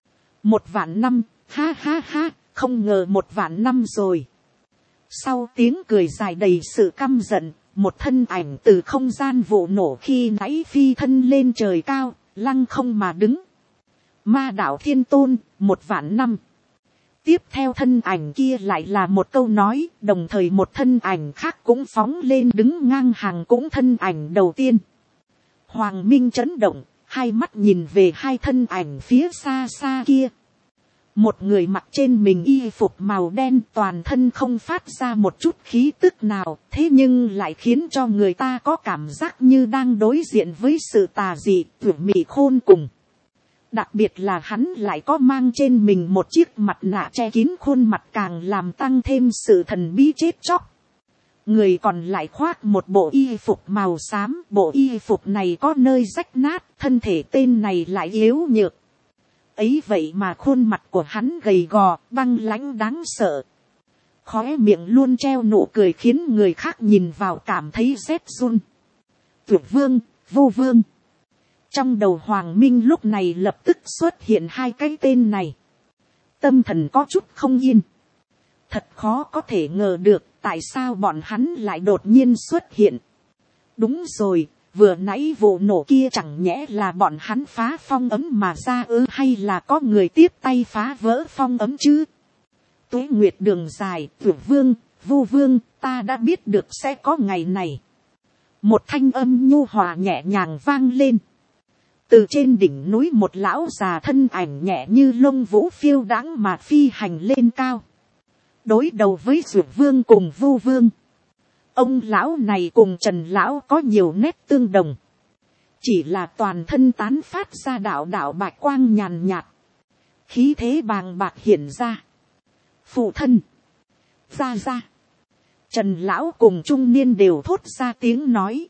1.000 năm, ha ha ha, không ngờ 1.000 năm rồi. Sau tiếng cười dài đầy sự căm giận, một thân ảnh từ không gian vụ nổ khi nãy phi thân lên trời cao, lăng không mà đứng. Ma đạo Thiên Tôn, 1.000 năm. Tiếp theo thân ảnh kia lại là một câu nói, đồng thời một thân ảnh khác cũng phóng lên đứng ngang hàng cũng thân ảnh đầu tiên. Hoàng Minh chấn động, hai mắt nhìn về hai thân ảnh phía xa xa kia. Một người mặc trên mình y phục màu đen, toàn thân không phát ra một chút khí tức nào, thế nhưng lại khiến cho người ta có cảm giác như đang đối diện với sự tà dị, tuyệt mỹ khôn cùng. Đặc biệt là hắn lại có mang trên mình một chiếc mặt nạ che kín khuôn mặt càng làm tăng thêm sự thần bí chết chóc. Người còn lại khoác một bộ y phục màu xám, bộ y phục này có nơi rách nát, thân thể tên này lại yếu nhược. Ấy vậy mà khuôn mặt của hắn gầy gò, băng lãnh đáng sợ. Khóe miệng luôn treo nụ cười khiến người khác nhìn vào cảm thấy rét run. Tuyệt vương, vô vương. Trong đầu Hoàng Minh lúc này lập tức xuất hiện hai cái tên này. Tâm thần có chút không yên. Thật khó có thể ngờ được tại sao bọn hắn lại đột nhiên xuất hiện. Đúng rồi, vừa nãy vụ nổ kia chẳng nhẽ là bọn hắn phá phong ấm mà ra ư, hay là có người tiếp tay phá vỡ phong ấm chứ? Tuế nguyệt đường dài, Vượt Vương, Vu Vương, ta đã biết được sẽ có ngày này. Một thanh âm nhu hòa nhẹ nhàng vang lên. Từ trên đỉnh núi một lão già thân ảnh nhẹ như lông vũ phiêu đãng mà phi hành lên cao. Đối đầu với Dược Vương cùng Vu Vương. Ông lão này cùng Trần lão có nhiều nét tương đồng. Chỉ là toàn thân tán phát ra đạo đạo bạch quang nhàn nhạt. Khí thế bàng bạc hiện ra. Phụ thân. Ra. Trần lão cùng trung niên đều thốt ra tiếng nói.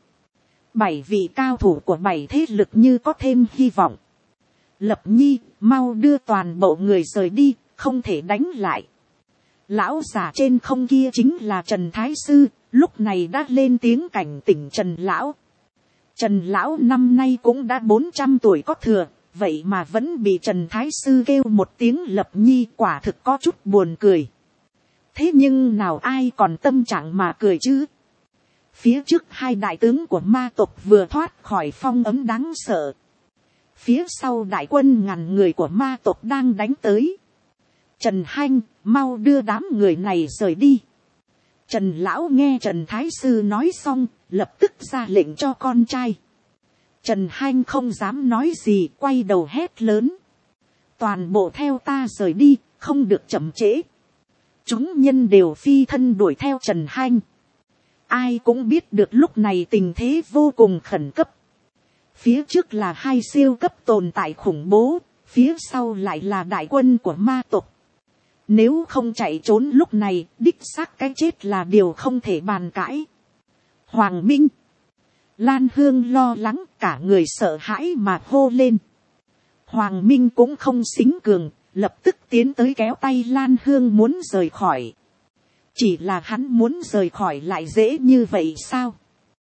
7 vị cao thủ của 7 thế lực như có thêm hy vọng. Lập Nhi, mau đưa toàn bộ người rời đi, không thể đánh lại. Lão già trên không kia chính là Trần Thái Sư, lúc này đã lên tiếng cảnh tỉnh Trần lão. Trần lão năm nay cũng đã 400 tuổi có thừa, vậy mà vẫn bị Trần Thái Sư kêu một tiếng Lập Nhi, quả thực có chút buồn cười. Thế nhưng nào ai còn tâm trạng mà cười chứ? Phía trước hai đại tướng của ma tộc vừa thoát khỏi phong ấm đáng sợ. Phía sau đại quân ngàn người của ma tộc đang đánh tới. Trần Hanh, mau đưa đám người này rời đi. Trần lão nghe Trần Thái Sư nói xong, lập tức ra lệnh cho con trai. Trần Hanh không dám nói gì, quay đầu hét lớn. Toàn bộ theo ta rời đi, không được chậm trễ. Chúng nhân đều phi thân đuổi theo Trần Hanh. Ai cũng biết được lúc này tình thế vô cùng khẩn cấp. Phía trước là hai siêu cấp tồn tại khủng bố, phía sau lại là đại quân của ma tộc. Nếu không chạy trốn lúc này, đích xác cái chết là điều không thể bàn cãi. Hoàng Minh. Lan Hương lo lắng, cả người sợ hãi mà hô lên. Hoàng Minh cũng không xính cường, lập tức tiến tới kéo tay Lan Hương muốn rời khỏi. Chỉ là hắn muốn rời khỏi lại dễ như vậy sao?